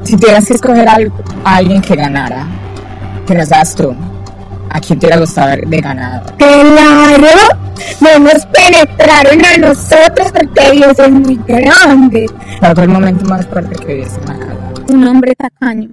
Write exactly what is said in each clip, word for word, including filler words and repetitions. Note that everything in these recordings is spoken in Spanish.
Si tuvieras que escoger a alguien que ganara, que no seas tú, ¿a quién te hubiera gustado de ganado? ¡Claro! No nos penetraron a nosotros porque Dios es muy grande. ¿Cuál fue el momento más fuerte que viviste en la casa? Un hombre tacaño.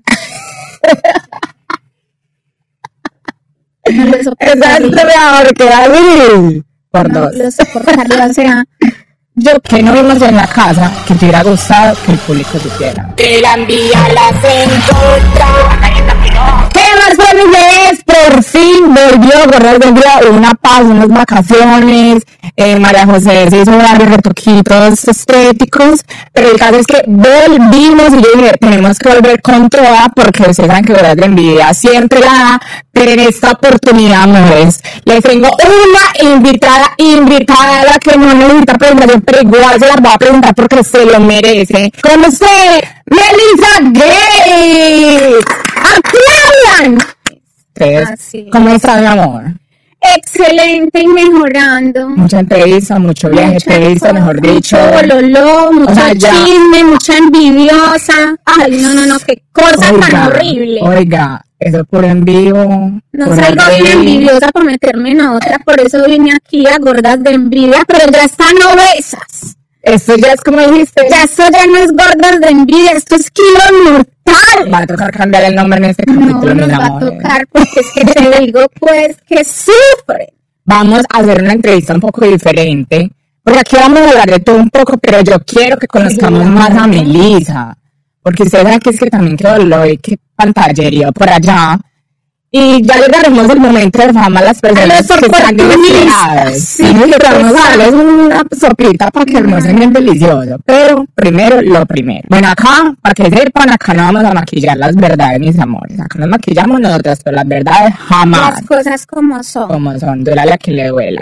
No lo soportaría. Porque era por No dos. lo soportaría, o sea, Yo que no vimos en la casa que te hubiera gustado que el público supiera. que la envía las encontra. ¿Qué más feliz? Por fin volvió Gordas de Envidia, una paz, unas vacaciones. Eh, María José se hizo varios retoquitos estéticos, pero el caso es que volvimos y yo dije, tenemos que volver con toda porque ustedes saben que Gordas de Envidia siempre la da, pero en esta oportunidad, amores, les tengo una invitada, invitada a la que no necesita presentación, pero igual se la voy a presentar porque se lo merece. Con usted, Melissa Gay. ¡Aplaudan! Ustedes, Así. ¿cómo estás, mi amor? Excelente y mejorando. Mucha entrevista, mucho viaje, Mucha entrevista, cosa, mejor dicho. Mucho bololó, mucho O sea, ya. chisme, mucha envidiosa. Ay, no, no, no, qué cosa tan horrible. Oiga, eso por en vivo. No por salgo el bien rey. envidiosa por meterme en otra, por eso vine aquí a Gordas de Envidia, pero ya están obesas. Esto ya es como dijiste. Ya esto ya no es Gordas de Envidia, esto es Kilo Mortal. Va a tocar cambiar el nombre en este No, capítulo, nos mis va a amores. tocar porque es que te digo pues que sufre. Vamos a hacer una entrevista un poco diferente, porque aquí vamos a hablar de todo un poco, pero yo quiero que conozcamos más a Melissa, porque ustedes saben que es que también quedó lo y que pantallería por allá, y ya llegaremos el momento de fama a las personas los que están desesperadas. Sí, Sí, que vamos a darles una sopita para que hermosen bien delicioso, pero primero lo primero. Bueno, acá, para que sepan, acá no vamos a maquillar las verdades, mis amores, acá nos maquillamos nosotras, pero las verdades jamás. Las cosas como son. Como son, duela la que le duela.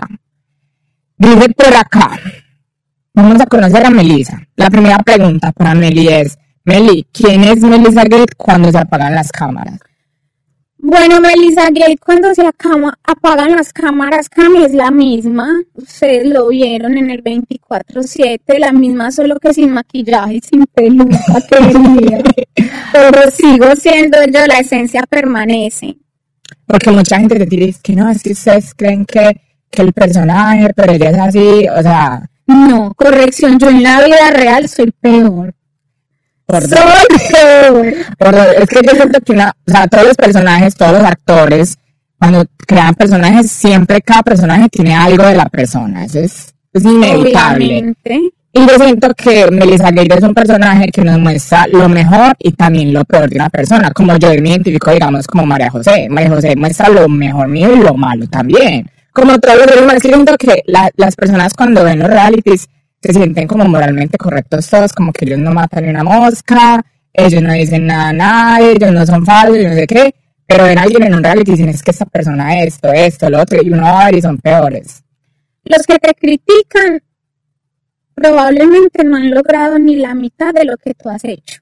Dice por acá, vamos a conocer a Melissa. La primera pregunta para Meli es, Meli, ¿quién es Melissa Gate cuando se apagan las cámaras? Bueno, Melissa Gate, cuando se acama, apagan las cámaras, Cami es la misma. Ustedes lo vieron en el veinticuatro siete, la misma, solo que sin maquillaje y sin peluca, querida. Pero sigo siendo yo, la esencia permanece. Porque mucha gente te dice que no, es que ustedes creen que, que el personaje, pero ella es así, o sea, No, corrección, yo en la vida real soy peor. por Soy peor. Por- es que yo siento que una, o sea, todos los personajes, todos los actores, cuando crean personajes, siempre cada personaje tiene algo de la persona, eso es, es inevitable. Obviamente. Y yo siento que Melissa Gate es un personaje que nos muestra lo mejor y también lo peor de una persona, como yo me identifico, digamos, como María José. María José muestra lo mejor mío y lo malo también. Como todos los demás, que siento que la, las personas cuando ven los realities se sienten como moralmente correctos todos, como que ellos no matan ni una mosca, ellos no dicen nada a nadie, ellos no son falsos, yo no sé qué, pero ven a alguien en un reality y dicen, es que esta persona esto, esto, lo otro, y uno va a ver y son peores. Los que te critican probablemente no han logrado ni la mitad de lo que tú has hecho.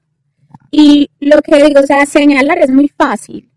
Y lo que digo, o sea, señalar es muy fácil,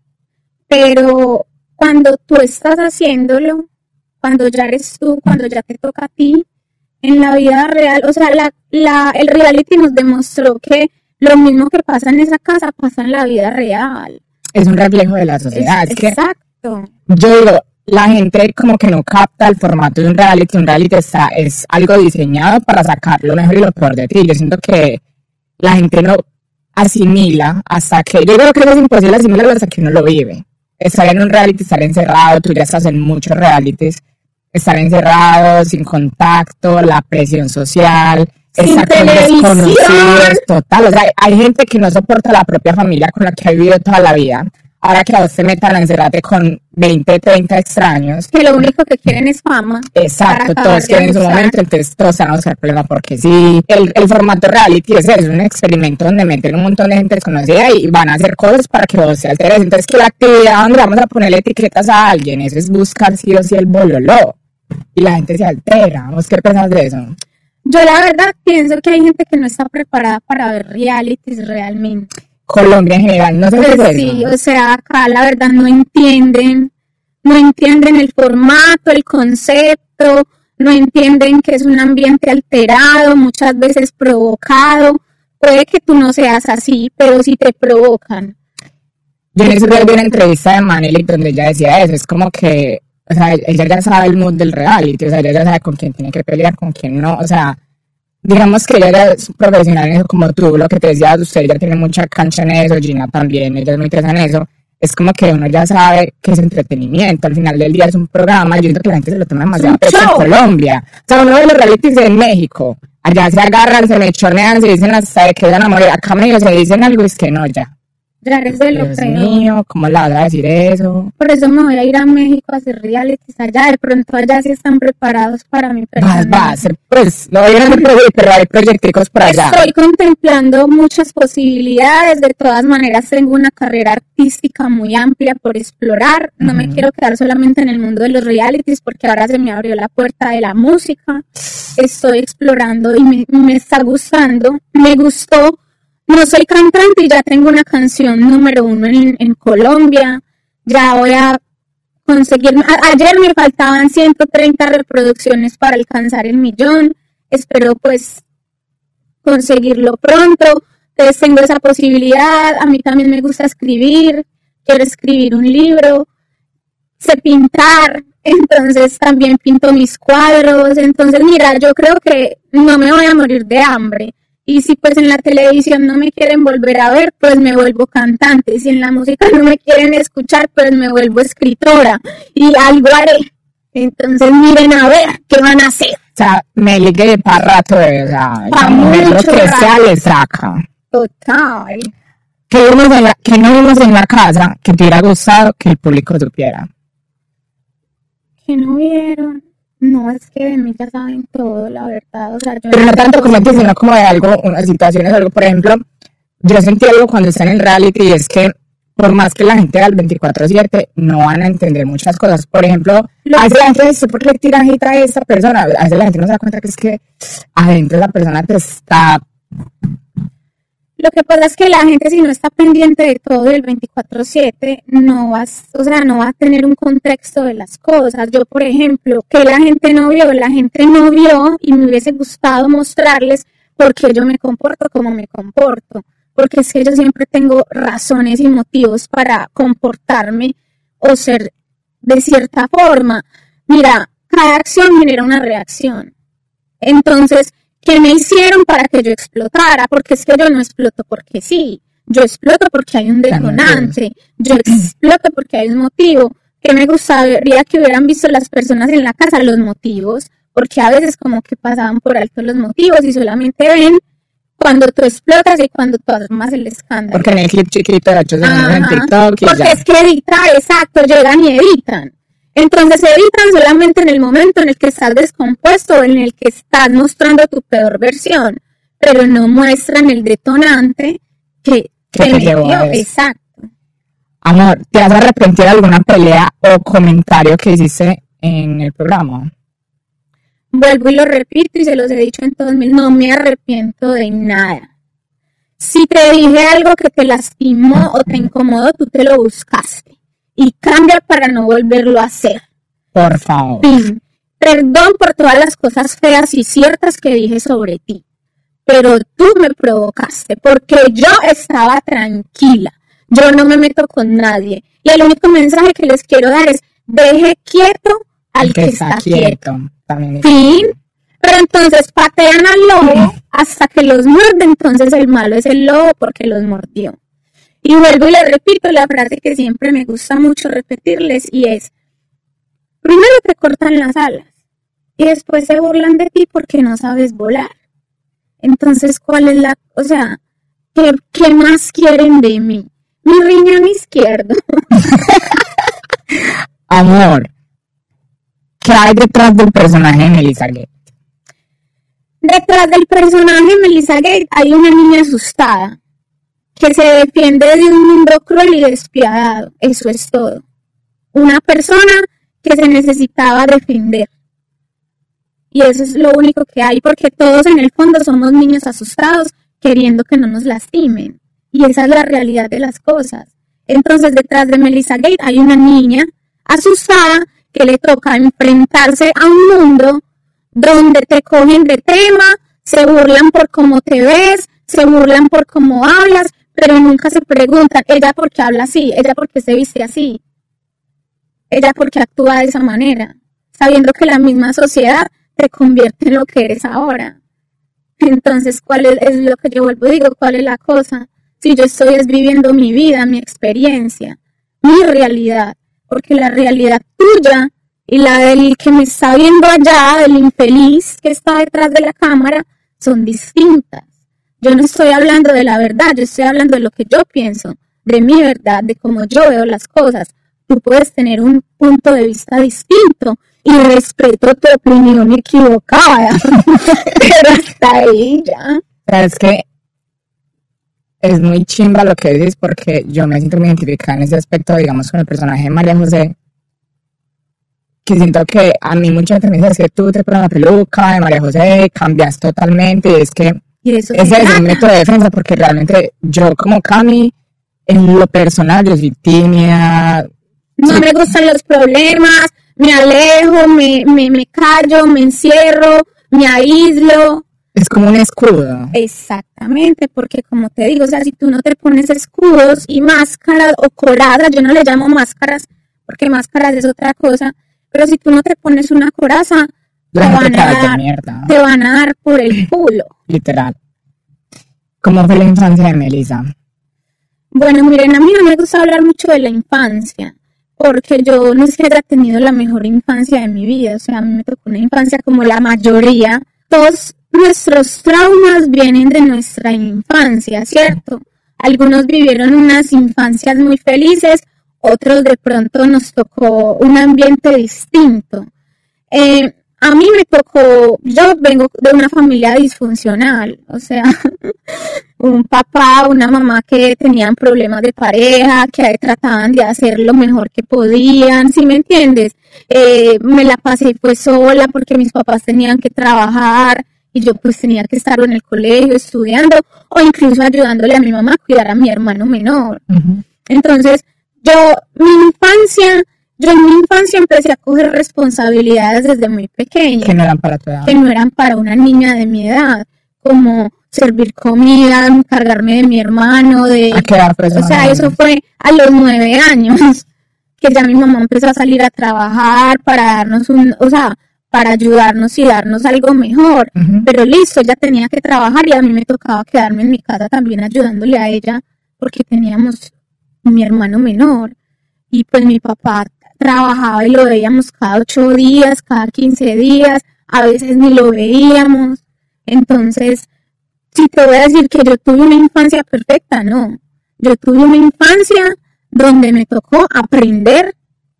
pero cuando tú estás haciéndolo, cuando ya eres tú, cuando ya te toca a ti, en la vida real, o sea, la, la, el reality nos demostró que lo mismo que pasa en esa casa pasa en la vida real. Es un reflejo de la sociedad. Es, es que exacto. Yo digo, la gente como que no capta el formato de un reality. Un reality está, es algo diseñado para sacar lo mejor y lo peor de ti. Yo siento que la gente no asimila hasta que, yo creo que es imposible asimilarlo hasta que uno lo vive. Estar en un reality, estar encerrado, tú ya estás en muchos realities, estar encerrado, sin contacto, la presión social, sin estar con desconocidos, total. O sea, hay gente que no soporta la propia familia con la que ha vivido toda la vida. Ahora que a vos te metan a encerrarte con veinte, treinta extraños. Que lo único que quieren es fama. Exacto, todos quieren en su momento, entonces todos se van a buscar problemas porque sí. El, el formato reality es, es un experimento donde meten un montón de gente desconocida y van a hacer cosas para que vos te alteres. Entonces, que la actividad donde vamos a ponerle etiquetas a alguien, eso es buscar sí o sí el bololó. Y la gente se altera. ¿Vos qué pensás de eso? Yo la verdad pienso que hay gente que no está preparada para ver realities realmente. Colombia en general, no sé pues qué es sí, eso. O sea, acá la verdad no entienden, no entienden el formato, el concepto, no entienden que es un ambiente alterado, muchas veces provocado, puede que tú no seas así, pero si te provocan. Yo en ese día vi una entrevista de Manelik donde ella decía eso, es como que, o sea, ella ya sabe el mood del reality, o sea, ella ya sabe con quién tiene que pelear, con quién no, o sea, digamos que ella es profesional en eso como tú, lo que te decía, usted ya tiene mucha cancha en eso, Gina también, ella es muy interesada en eso, es como que uno ya sabe que es entretenimiento, al final del día es un programa, yo siento que la gente se lo toma demasiado peso en Colombia, o sea, uno ve los realities en México, allá se agarran, se mechonean, se dicen hasta de que van a morir, acá medio se dicen algo y es que no, ya. Ya eres de lo Dios peor. mío, ¿cómo la vas a decir eso? Por eso me voy a ir a México a hacer realities allá. De pronto allá sí están preparados para mi persona. Vas, vas, pues, no voy a hacer proyectos, pero hay proyecticos por allá. Estoy contemplando muchas posibilidades. De todas maneras, tengo una carrera artística muy amplia por explorar. No uh-huh. me quiero quedar solamente en el mundo de los realities porque ahora se me abrió la puerta de la música. Estoy explorando y me, me está gustando. Me gustó. No soy cantante y ya tengo una canción número uno en, en Colombia. Ya voy a conseguir. A, ayer me faltaban ciento treinta reproducciones para alcanzar el millón. Espero pues conseguirlo pronto. Entonces tengo esa posibilidad. A mí también me gusta escribir. Quiero escribir un libro. Sé pintar. Entonces también pinto mis cuadros. Entonces mira, yo creo que no me voy a morir de hambre. Y si pues en la televisión no me quieren volver a ver, pues me vuelvo cantante. Si en la música no me quieren escuchar, pues me vuelvo escritora. Y algo haré. Entonces miren a ver qué van a hacer. O sea, me ligué para rato, o sea, pa mucho lo que sea le saca. Total. ¿Qué, vimos en la, ¿Qué no vimos en la casa que te hubiera gustado que el público supiera? ¿Qué no vieron? No, es que de mí ya saben todo, la verdad. O sea, yo pero no tanto como antes, sino como de algo, unas situaciones, algo. Por ejemplo, yo sentí algo cuando están en reality y es que por más que la gente haga el veinticuatro siete, no van a entender muchas cosas. Por ejemplo, lo a veces la gente dice, ¿por qué tiran hate a esta persona? A veces la gente no se da cuenta que es que adentro la persona te está... Lo que pasa es que la gente, si no está pendiente de todo el veinticuatro siete, no va, o sea, no va a tener un contexto de las cosas. Yo, por ejemplo, que la gente no vio, la gente no vio y me hubiese gustado mostrarles por qué yo me comporto como me comporto. Porque es que yo siempre tengo razones y motivos para comportarme o ser de cierta forma. Mira, cada acción genera una reacción. Entonces, ¿qué me hicieron para que yo explotara? Porque es que yo no exploto porque sí. Yo exploto porque hay un detonante. Yo exploto porque hay un motivo. Que me gustaría que hubieran visto las personas en la casa los motivos. Porque a veces como que pasaban por alto los motivos y solamente ven cuando tú explotas y cuando tú armas el escándalo. Porque en el clip chiquito de ocho segundos en TikTok y porque ya. Es que editar, exacto, llegan y editan. Entonces editan solamente en el momento en el que estás descompuesto o en el que estás mostrando tu peor versión, pero no muestran el detonante que te metió. Exacto. Amor, ¿te has arrepentido de alguna pelea o comentario que hiciste en el programa? Vuelvo y lo repito y se los he dicho en todos mis, no me arrepiento de nada. Si te dije algo que te lastimó o te incomodó, tú te lo buscaste. Y cambia para no volverlo a hacer. Por favor. Sí. Perdón por todas las cosas feas y ciertas que dije sobre ti. Pero tú me provocaste porque yo estaba tranquila. Yo no me meto con nadie. Y el único mensaje que les quiero dar es, deje quieto al el que, que está, está quieto. También. Fin. Pero entonces patean al lobo hasta que los muerde. Entonces el malo es el lobo porque los mordió. Y vuelvo y le repito la frase que siempre me gusta mucho repetirles y es, primero te cortan las alas y después se burlan de ti porque no sabes volar. Entonces, ¿cuál es la, o sea, qué, qué más quieren de mí? Mi riñón izquierdo. Amor, ¿qué hay detrás del personaje de Melissa Gate? Detrás del personaje de Melissa Gate hay una niña asustada que se defiende de un mundo cruel y despiadado. Eso es todo. Una persona que se necesitaba defender. Y eso es lo único que hay, porque todos en el fondo somos niños asustados queriendo que no nos lastimen. Y esa es la realidad de las cosas. Entonces, detrás de Melissa Gate hay una niña asustada que le toca enfrentarse a un mundo donde te cogen de tema, se burlan por cómo te ves, se burlan por cómo hablas, pero nunca se preguntan, ella por qué habla así, ella por qué se viste así, ella por qué actúa de esa manera, sabiendo que la misma sociedad te convierte en lo que eres ahora. Entonces, ¿cuál es, es lo que yo vuelvo y digo? ¿Cuál es la cosa? Si yo estoy es viviendo mi vida, mi experiencia, mi realidad, porque la realidad tuya y la del que me está viendo allá, del infeliz que está detrás de la cámara, son distintas. Yo no estoy hablando de la verdad, yo estoy hablando de lo que yo pienso, de mi verdad, de cómo yo veo las cosas. Tú puedes tener un punto de vista distinto y respeto tu opinión equivocada, pero hasta ahí ya. Pero es que es muy chimba lo que dices, porque yo me siento muy identificada en ese aspecto, digamos, con el personaje de María José, que siento que a mí mucha gente me dice, es que tú te pones la peluca de María José, cambias totalmente, y es que y eso ese es un método de defensa, porque realmente yo como Cami, en lo personal, yo soy tímida. No sí. me gustan los problemas, me alejo, me, me, me callo, me encierro, me aíslo. Es como un escudo. Exactamente, porque como te digo, o sea, si tú no te pones escudos y máscaras o corazas, yo no le llamo máscaras, porque máscaras es otra cosa, pero si tú no te pones una coraza, te van, a dar, mierda. te van a dar por el culo. Literal. ¿Cómo fue la infancia de Melissa? Bueno, miren, a mí no me gusta hablar mucho de la infancia, porque yo no es que haya tenido la mejor infancia de mi vida, o sea, a mí me tocó una infancia como la mayoría. Todos nuestros traumas vienen de nuestra infancia, ¿cierto? Algunos vivieron unas infancias muy felices, otros de pronto nos tocó un ambiente distinto. Eh, a mí me tocó, yo vengo de una familia disfuncional, o sea, un papá, una mamá que tenían problemas de pareja, que trataban de hacer lo mejor que podían, ¿sí me entiendes? Eh, me la pasé pues sola porque mis papás tenían que trabajar y yo pues tenía que estar en el colegio estudiando o incluso ayudándole a mi mamá a cuidar a mi hermano menor. Uh-huh. Entonces, yo, mi infancia... Yo en mi infancia empecé a coger responsabilidades desde muy pequeña. Que no eran para tu edad. Que no eran para una niña de mi edad. Como servir comida, encargarme de mi hermano, de... ¿A qué edad fue eso? O sea, eso fue a los nueve años. Que ya mi mamá empezó a salir a trabajar para darnos un... O sea, para ayudarnos y darnos algo mejor. Uh-huh. Pero listo, ella tenía que trabajar y a mí me tocaba quedarme en mi casa también ayudándole a ella. Porque teníamos mi hermano menor. Y pues mi papá trabajaba y lo veíamos cada ocho días, cada quince días, a veces ni lo veíamos. Entonces, si te voy a decir que yo tuve una infancia perfecta, no. Yo tuve una infancia donde me tocó aprender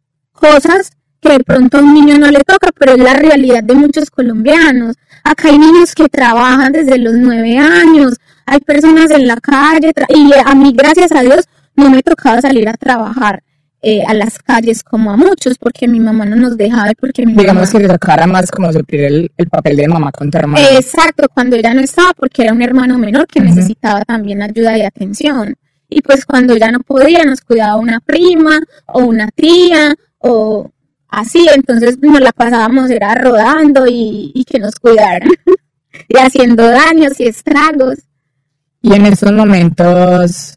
cosas que de pronto a un niño no le toca, pero es la realidad de muchos colombianos. Acá hay niños que trabajan desde los nueve años, hay personas en la calle, tra- y a mí, gracias a Dios, no me tocaba salir a trabajar. Eh, a las calles como a muchos, porque mi mamá no nos dejaba, porque mi digamos mamá... que le tocara más como suplir el, el papel de mamá con tu hermano. Exacto, cuando ella no estaba, porque era un hermano menor que uh-huh. necesitaba también ayuda y atención, y pues cuando ella no podía, nos cuidaba una prima, o una tía, o así, entonces nos la pasábamos, era rodando, y, y que nos cuidaran, y haciendo daños y estragos. Y en estos momentos...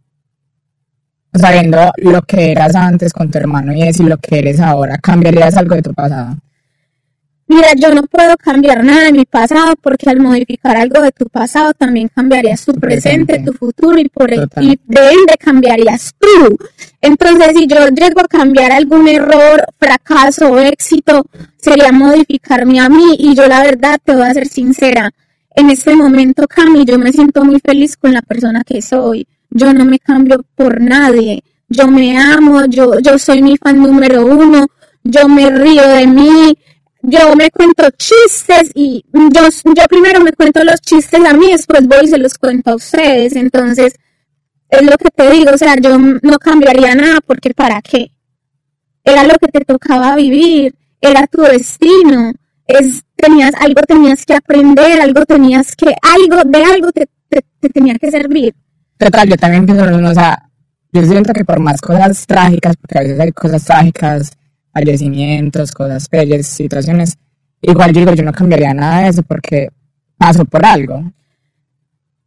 sabiendo lo que eras antes con tu hermano y decir lo que eres ahora, ¿cambiarías algo de tu pasado? Mira, yo no puedo cambiar nada de mi pasado porque al modificar algo de tu pasado también cambiarías tu, tu presente, presente, tu futuro y por el, y de ende cambiarías tú. Entonces, si yo llego a cambiar algún error, fracaso o éxito, sería modificarme a mí y yo la verdad te voy a ser sincera. En este momento, Cami, yo me siento muy feliz con la persona que soy. Yo no me cambio por nadie, yo me amo, yo, yo soy mi fan número uno, yo me río de mí, yo me cuento chistes y yo, yo primero me cuento los chistes a mí, después voy y se los cuento a ustedes, entonces es lo que te digo, o sea, yo no cambiaría nada porque ¿para qué? Era lo que te tocaba vivir, era tu destino, es, tenías, algo tenías que aprender, algo tenías que, algo, de algo te, te, te tenía que servir. Total, yo también pienso lo mismo, o sea, yo siento que por más cosas trágicas, porque a veces hay cosas trágicas, fallecimientos, cosas bellas, situaciones, igual yo digo, yo no cambiaría nada de eso porque paso por algo.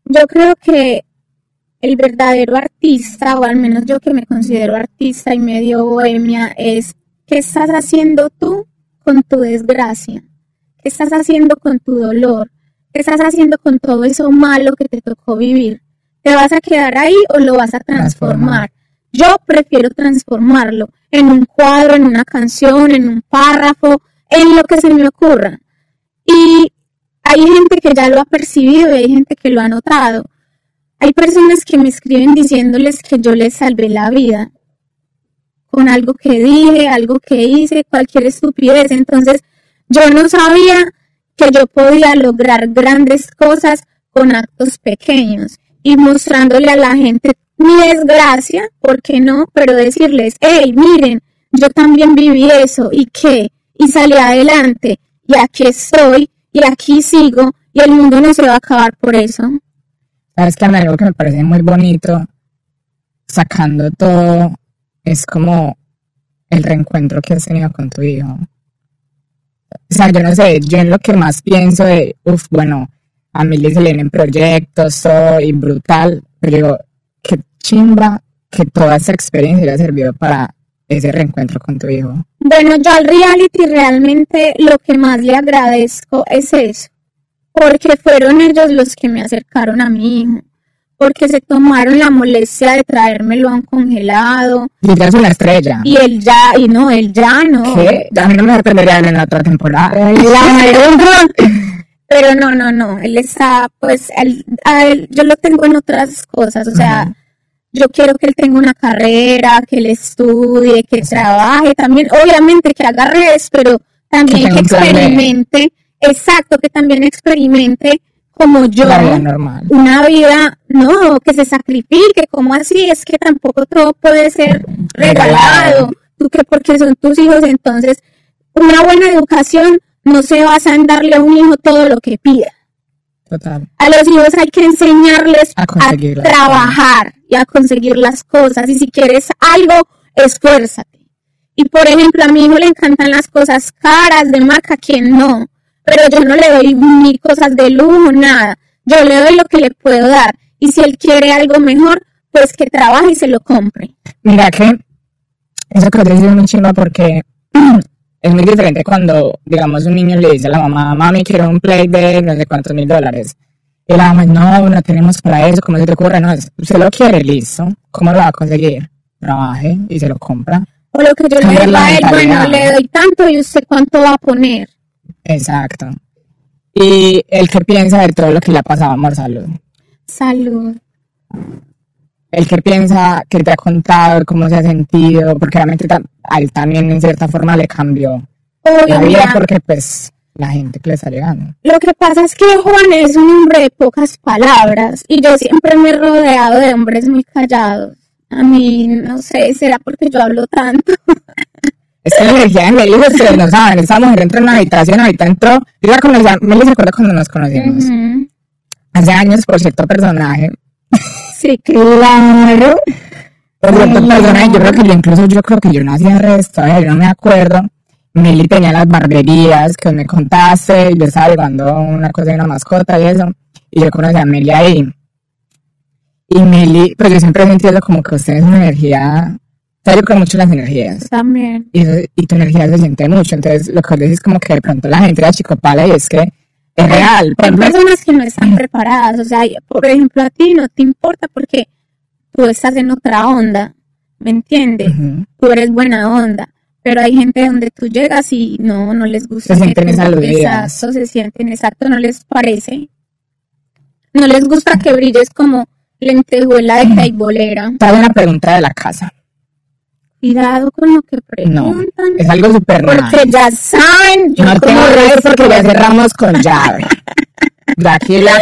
Yo creo que el verdadero artista, o al menos yo que me considero artista y medio bohemia, es ¿qué estás haciendo tú con tu desgracia? ¿Qué estás haciendo con tu dolor? ¿Qué estás haciendo con todo eso malo que te tocó vivir? ¿Te vas a quedar ahí o lo vas a transformar? Yo prefiero transformarlo en un cuadro, en una canción, en un párrafo, en lo que se me ocurra. Y hay gente que ya lo ha percibido y hay gente que lo ha notado. Hay personas que me escriben diciéndoles que yo les salvé la vida con algo que dije, algo que hice, cualquier estupidez. Entonces, yo no sabía que yo podía lograr grandes cosas con actos pequeños y mostrándole a la gente mi desgracia, ¿por qué no? Pero decirles, hey, miren, yo también viví eso, ¿y qué? Y salí adelante, y aquí estoy, y aquí sigo, y el mundo no se va a acabar por eso. Sabes que a mí algo que me parece muy bonito, sacando todo, es como el reencuentro que has tenido con tu hijo. O sea, yo no sé, yo en lo que más pienso de, uff, bueno, a mí le se le vienen proyectos, todo, y brutal, pero digo, qué chimba que toda esa experiencia haya servido para ese reencuentro con tu hijo. Bueno, yo al reality realmente lo que más le agradezco es eso, porque fueron ellos los que me acercaron a mi hijo, porque se tomaron la molestia de traérmelo a un congelado. Y ya es una estrella. Y él ya, y no, él ya no. ¿Qué? A mí no me sorprendería en la otra temporada. Pero no, no, no, él está, pues, él, a él, yo lo tengo en otras cosas, o sea, uh-huh. Yo quiero que él tenga una carrera, que él estudie, que sí. Trabaje también, obviamente que haga redes, pero también que, que experimente, exacto, que también experimente como yo, la vida normal. Una vida, no, que se sacrifique, como así, es que tampoco todo puede ser regalado, tú que porque son tus hijos, entonces, una buena educación no se basa en darle a un hijo todo lo que pida. Total. A los hijos hay que enseñarles a, a trabajar y a conseguir las cosas. Y si quieres algo, esfuérzate. Y por ejemplo, a mi hijo le encantan las cosas caras, de marca, quien no. Pero yo no le doy ni cosas de lujo, nada. Yo le doy lo que le puedo dar. Y si él quiere algo mejor, pues que trabaje y se lo compre. Mira que eso que te dice muy chimba porque es muy diferente cuando, digamos, un niño le dice a la mamá, mami, quiero un play de no sé cuántos mil dólares. Y la mamá, no, no tenemos para eso, ¿cómo se te ocurre? No, usted lo quiere, listo. ¿Cómo lo va a conseguir? Trabaje y se lo compra. O lo que yo le digo a él, bueno, le doy tanto y usted cuánto va a poner. Exacto. Y el que piensa de todo lo que le ha pasado, amor, salud. Salud. El que piensa, que te ha contado, cómo se ha sentido, porque realmente a él también en cierta forma le cambió Obvio, la vida, porque pues la gente que le está llegando. Lo que pasa es que Juan es un hombre de pocas palabras y yo siempre me he rodeado de hombres muy callados. A mí, no sé, será porque yo hablo tanto. Es que la energía de Meli, ustedes no saben, esa mujer entró en una habitación, ahorita entró, yo la conocí, Meli se acuerda cuando nos conocimos. Uh-huh. Hace años por cierto personaje. Sí, claro. Por cierto Ay, personaje, yo creo que yo incluso, yo creo que yo no hacía resto, a ver, yo no me acuerdo. Meli tenía las barberías que me contaste, yo estaba llevando una cosa de una mascota y eso, y yo conocí a Meli ahí. Y Meli, pues yo siempre he sentido como que usted es una energía, o sea, yo creo mucho en las energías. También. Y, y tu energía se siente mucho, entonces lo que os decís es como que de pronto la gente era chicopala y es que es real. Hay personas que no están preparadas, o sea, por ejemplo a ti no te importa porque tú estás en otra onda, ¿me entiendes? Uh-huh. Tú eres buena onda. Pero hay gente donde tú llegas y no, no les gusta. Se sienten aludidas. Exacto, se sienten, exacto, no les parece. No les gusta que brilles como lentejuela de caibolera. Te hago una pregunta de la casa. Cuidado con lo que preguntan. No, es algo súper Porque normal. ya saben. Yo no tengo redes porque ya cerramos con llave. De aquí la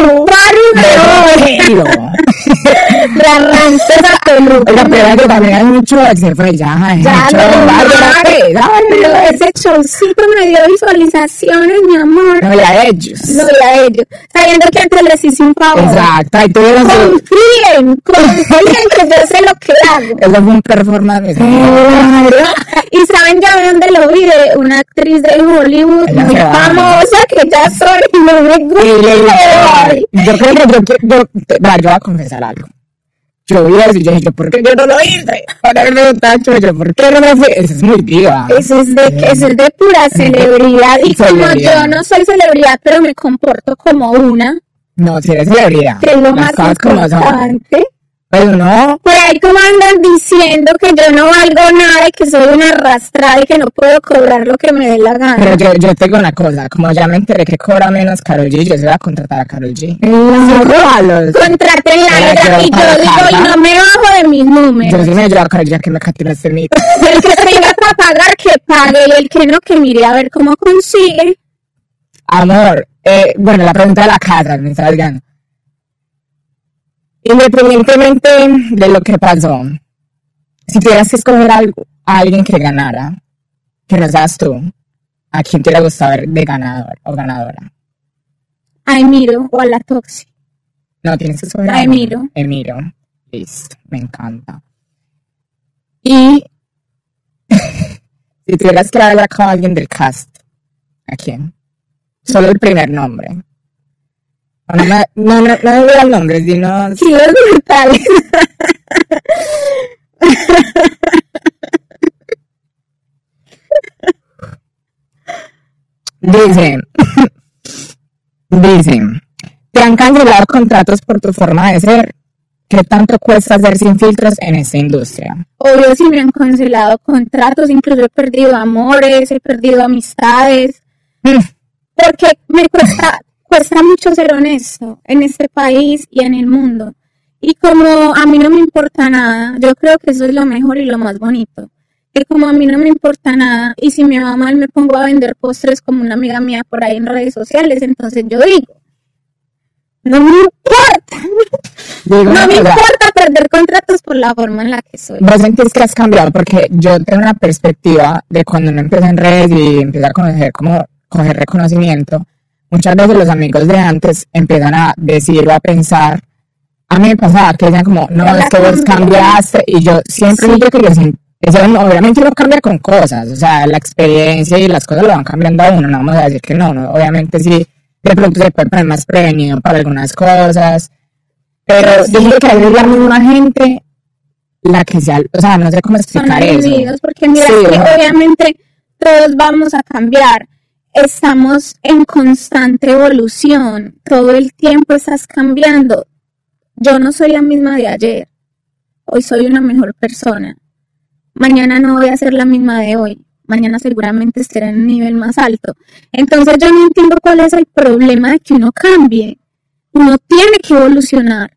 de la arranca peluca. Oiga, pero que también hay mucho, se fue ya. Ya, pero ese showcito me dio visualizaciones, mi amor. No, ya ellos. No, ya ellos. Sabiendo que antes les hice un favor. Exacto. Ahí tuvieron confíen, confíen que yo sé lo que hago. Eso fue un performance. Y saben ya de dónde lo vi, de una actriz de Hollywood Ella muy se va. famosa que ya soy y no me gusta. Yo creo que yo, yo, yo, va, yo voy a confesar algo. Yo voy a decir, yo dije, ¿por qué yo no lo hice? Ahora me preguntaba yo, ¿por qué no me fui? Eso es muy diva. Eso es de, eso es de pura celebridad. Y como Celebridad. yo no soy celebridad, pero me comporto como una, No, si eres celebridad. que es lo Las más cosas como son. importante. Pero no, Por ahí como andan diciendo que yo no valgo nada y que soy una arrastrada y que no puedo cobrar lo que me dé la gana. pero yo, yo tengo una cosa, como ya me enteré que cobra menos Karol G, yo se voy a contratar a Karol G. Claro. Contraten la Pero letra y yo yo para digo, y casa. no me bajo de mis Yo números. sí me llevo a Karol G a que me catine este mito. El que tenga para pagar, que pague, y el que no, que mire a ver cómo consigue. Amor, eh, bueno, la pregunta de la casa, me está digando. Independientemente de lo que pasó, si tuvieras que escoger algo, a alguien que ganara, que no seas tú, ¿a quién te hubiera gustado ver de ganador o ganadora? A Emiro o a la Toxi. No, tienes que escoger A uno. Emiro. Emiro. Listo, me encanta. Y si tuvieras que hablar con alguien del cast, ¿a quién? Solo el primer nombre. No, no, no, no, no me digas nombres, dinos. Sí, es brutal. Dicen, dicen, te han cancelado contratos por tu forma de ser. ¿Qué tanto cuesta ser sin filtros en esta industria? Obvio, si me han cancelado contratos, incluso he perdido amores, he perdido amistades. Mm, Porque me cuesta, cuesta mucho ser honesto en este país y en el mundo. Y como a mí no me importa nada, yo creo que eso es lo mejor y lo más bonito. Que como a mí no me importa nada, y si me va mal me pongo a vender postres como una amiga mía por ahí en redes sociales, entonces yo digo, no me importa. digo No una me cosa, importa perder contratos por la forma en la que soy. ¿vos sentís que has cambiado? Porque yo tengo una perspectiva de cuando uno empieza en redes y empieza a conocer como coger reconocimiento. Muchas veces los amigos de antes empiezan a decir o a pensar. A mí me pasaba que decían como, no, Ya es que vos cambié. cambiaste. Y yo siempre Sí. digo que yo siempre, eso no, obviamente uno cambia con cosas. O sea, la experiencia y las cosas lo van cambiando a uno. No vamos a decir que no, no. Obviamente sí, de pronto se puede poner más prevenido para algunas cosas. Pero Sí. yo siento que a veces es la misma gente la que sea, o sea, no sé cómo Son explicar eso. enemigos, porque mira Sí, que ajá. obviamente todos vamos a cambiar. Estamos en constante evolución. Todo el tiempo estás cambiando. Yo no soy la misma de ayer. Hoy soy una mejor persona. Mañana no voy a ser la misma de hoy. Mañana seguramente estaré en un nivel más alto. Entonces yo no entiendo cuál es el problema de que uno cambie. Uno tiene que evolucionar.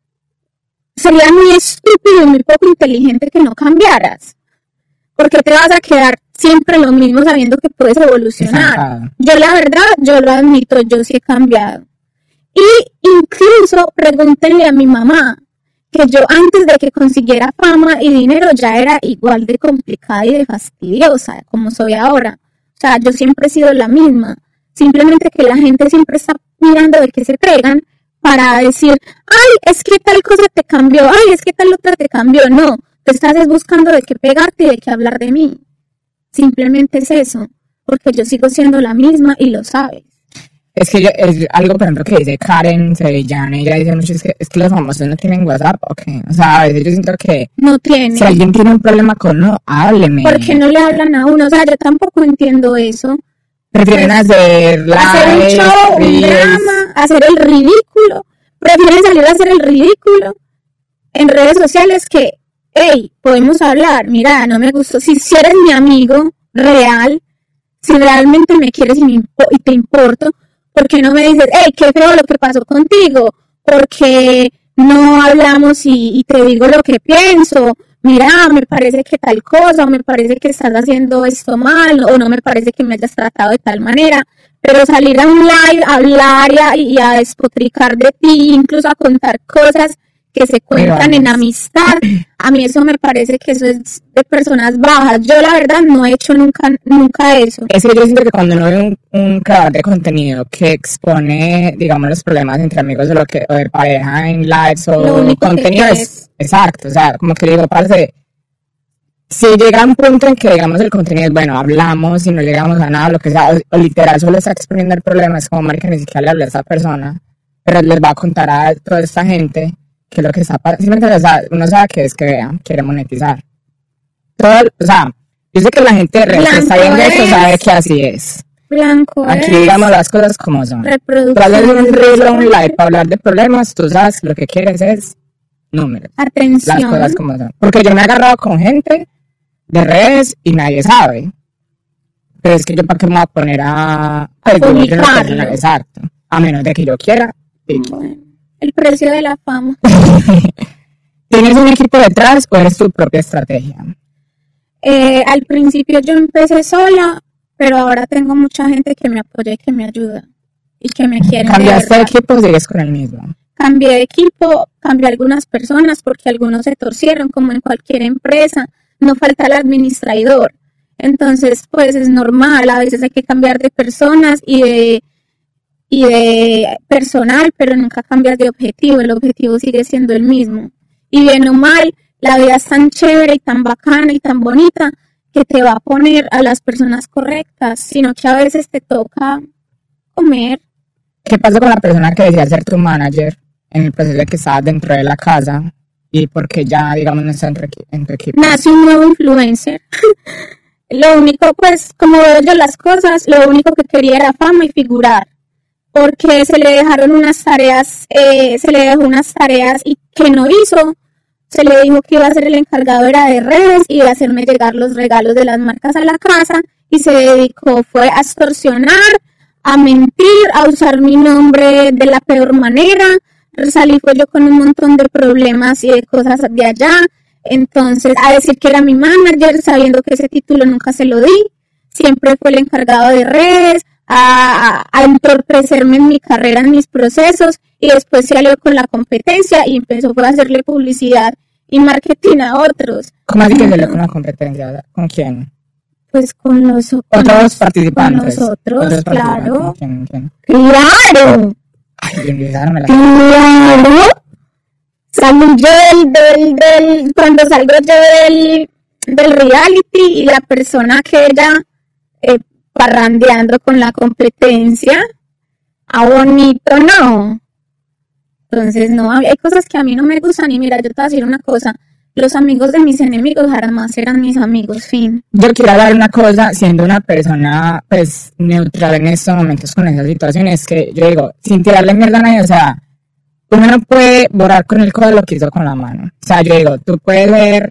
Sería muy estúpido y muy poco inteligente que no cambiaras. Porque te vas a quedar siempre lo mismo sabiendo que puedes evolucionar. Estancado. Yo la verdad, yo lo admito, yo sí he cambiado. Y incluso pregúntenle a mi mamá que yo antes de que consiguiera fama y dinero ya era igual de complicada y de fastidiosa como soy ahora. O sea, yo siempre he sido la misma. Simplemente que la gente siempre está mirando de qué se pegan para decir, ay, es que tal cosa te cambió, ay, es que tal otra te cambió. No, te estás buscando de qué pegarte y de qué hablar de mí. Simplemente es eso, porque yo sigo siendo la misma y lo sabes. Es que yo, es algo, por ejemplo, que dice Karen Sevillana, ella dice mucho, es que, es que los famosos no tienen WhatsApp, ok. O sea, a veces yo siento que No tiene. si alguien tiene un problema con uno, hábleme. ¿Por qué no le hablan a uno? O sea, yo tampoco entiendo eso. Prefieren Pues, hacer lives, hacer un show, un reels. drama, hacer el ridículo. Prefieren salir a hacer el ridículo en redes sociales que, hey, podemos hablar, mira, no me gustó. Si, si eres mi amigo real, si realmente me quieres y, me impo- y te importo, ¿por qué no me dices, hey, qué feo lo que pasó contigo? Porque no hablamos y, y te digo lo que pienso. Mira, me parece que tal cosa, o me parece que estás haciendo esto mal, o no me parece que me hayas tratado de tal manera. Pero salir a un live, a hablar y a, y a despotricar de ti, incluso a contar cosas que se cuentan en amistad. A mí eso me parece que eso es de personas bajas. Yo la verdad no he hecho nunca nunca eso. Es que yo siento que cuando uno ve un, un creador de contenido que expone, digamos, los problemas entre amigos o, lo que, o de pareja en lives o contenido, es exacto, o sea, como que digo, parce, si llega un punto en que, digamos, el contenido es, bueno, hablamos y no llegamos a nada, lo que sea, o, o literal solo está exponiendo el problema, es como, marica, ni siquiera le hablé a esa persona, pero les va a contar a toda esta gente que lo que está pasando, o sea, uno sabe que es que, vean, quiere monetizar. Todo, o sea, yo sé que la gente que está viendo esto sabe que así es. Blanco Aquí es. digamos las cosas como son. Reproducción. Tú hablas de un reel o un live para hablar de problemas, tú sabes que lo que quieres es números. Atención. Las cosas como son. Porque yo me he agarrado con gente de redes y nadie sabe. Pero es que yo para qué me voy a poner a... Pues, yo, yo no quiero, exacto. A menos de que yo quiera. Bueno, el precio de la fama. ¿Tienes un equipo detrás o eres tu propia estrategia? Eh, al principio yo empecé sola, pero ahora tengo mucha gente que me apoya y que me ayuda. Y que me quiere. ¿Cambiaste de equipo o sigues con el mismo? Cambié de equipo, cambié algunas personas porque algunos se torcieron, como en cualquier empresa. No falta el administrador. Entonces, pues es normal, a veces hay que cambiar de personas y de, y de personal, pero nunca cambias de objetivo, el objetivo sigue siendo el mismo. Y bien o mal, la vida es tan chévere y tan bacana y tan bonita que te va a poner a las personas correctas, sino que a veces te toca comer. ¿Qué pasó con la persona que decía ser tu manager en el proceso de que estabas dentro de la casa? ¿Y por qué ya, digamos, no está en tu, en tu equipo? Nace un nuevo influencer. Lo único, pues, como veo yo las cosas, lo único que quería era fama y figurar. Porque se le dejaron unas tareas, eh, se le dejó unas tareas y que no hizo. Se le dijo que iba a ser el encargado era de redes y de hacerme llegar los regalos de las marcas a la casa. Y se dedicó, fue a extorsionar, a mentir, a usar mi nombre de la peor manera. Salí fue yo con un montón de problemas y de cosas de allá. Entonces, a decir que era mi manager, sabiendo que ese título nunca se lo di. Siempre fue el encargado de redes, a, a entorpecerme en mi carrera, en mis procesos. Y después se alió con la competencia y empezó a hacerle publicidad y marketing a otros. ¿Cómo así que se alió con la competencia? ¿Con quién? Pues con los otros participantes. Con nosotros, ¿Otros claro. ¿Quién, quién? ¡Claro! Ay, yo no me la... ¡Claro! Salí yo del, del, del, cuando salgo yo del, del reality y la persona que ella eh, parrandeando con la competencia, a bonito no. Entonces no, hay cosas que a mí no me gustan y mira, yo te voy a decir una cosa, los amigos de mis enemigos jamás serán mis amigos, fin. Yo quiero hablar una cosa, siendo una persona pues neutral en estos momentos con esas situaciones, que yo digo, sin tirarle mierda a nadie, o sea, uno no puede borrar con el codo lo que hizo con la mano. O sea, yo digo, tú puedes ver,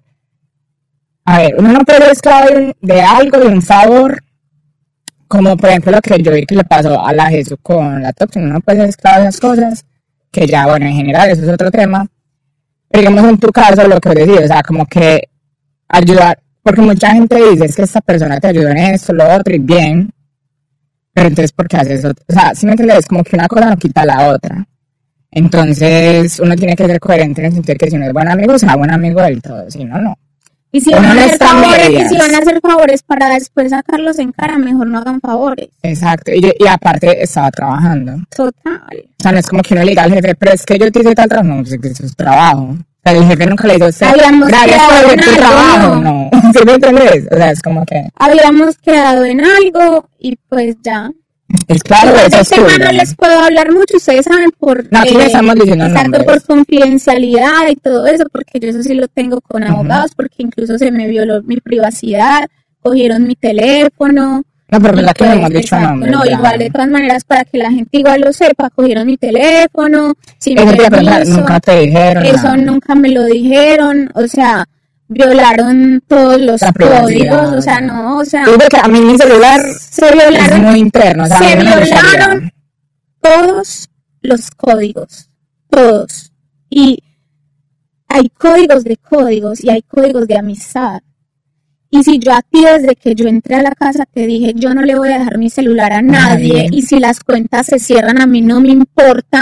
a ver, uno no puede ser esclavo de, de algo, de un favor, como por ejemplo lo que yo vi que le pasó a la Jesús con la toxina, uno no puede ser esclavo de esas cosas, que ya, bueno, en general, eso es otro tema. Pero digamos en tu caso, lo que decía, o sea, como que ayudar, porque mucha gente dice, es que esta persona te ayudó en esto, lo otro, y bien, pero entonces, ¿por qué haces eso? O sea, si me entiendes, como que una cosa no quita la otra. Entonces, uno tiene que ser coherente en el sentido de que si uno es buen amigo, sea buen amigo del todo, si no, no. Y si, van a hacer favores, y si van a hacer favores para después sacarlos en cara, mejor no hagan favores. Exacto, y, y aparte estaba trabajando. Total. O sea, no es como que uno le diga al jefe, pero es que yo te hice tal trabajo, no, pues es su trabajo. O sea, el jefe nunca le dijo, gracias por hacer tu trabajo, no. ¿Sí me entiendes? O sea, es como que... Habíamos quedado en algo y pues ya. Es claro, de eso ese es tema no les puedo hablar mucho, ustedes saben por... No, aquí eh, estamos diciendo exacto, nombres. Por confidencialidad y todo eso, porque yo eso sí lo tengo con uh-huh. abogados, porque incluso se me violó mi privacidad, cogieron mi teléfono. No, pero verdad pues, que no hemos dicho nombres. No, ya. Igual de todas maneras, para que la gente igual lo sepa, cogieron mi teléfono, sin eso permiso, nunca te dijeron eso nada. Nunca me lo dijeron, o sea... violaron todos los códigos, o sea, no, o sea... Sí, porque a mí mi celular se violaron, es muy interno, o sea, se violaron todos los códigos, todos. Y hay códigos de códigos y hay códigos de amistad. Y si yo a ti desde que yo entré a la casa te dije, yo no le voy a dejar mi celular a nadie, nadie. Y si las cuentas se cierran, a mí no me importa,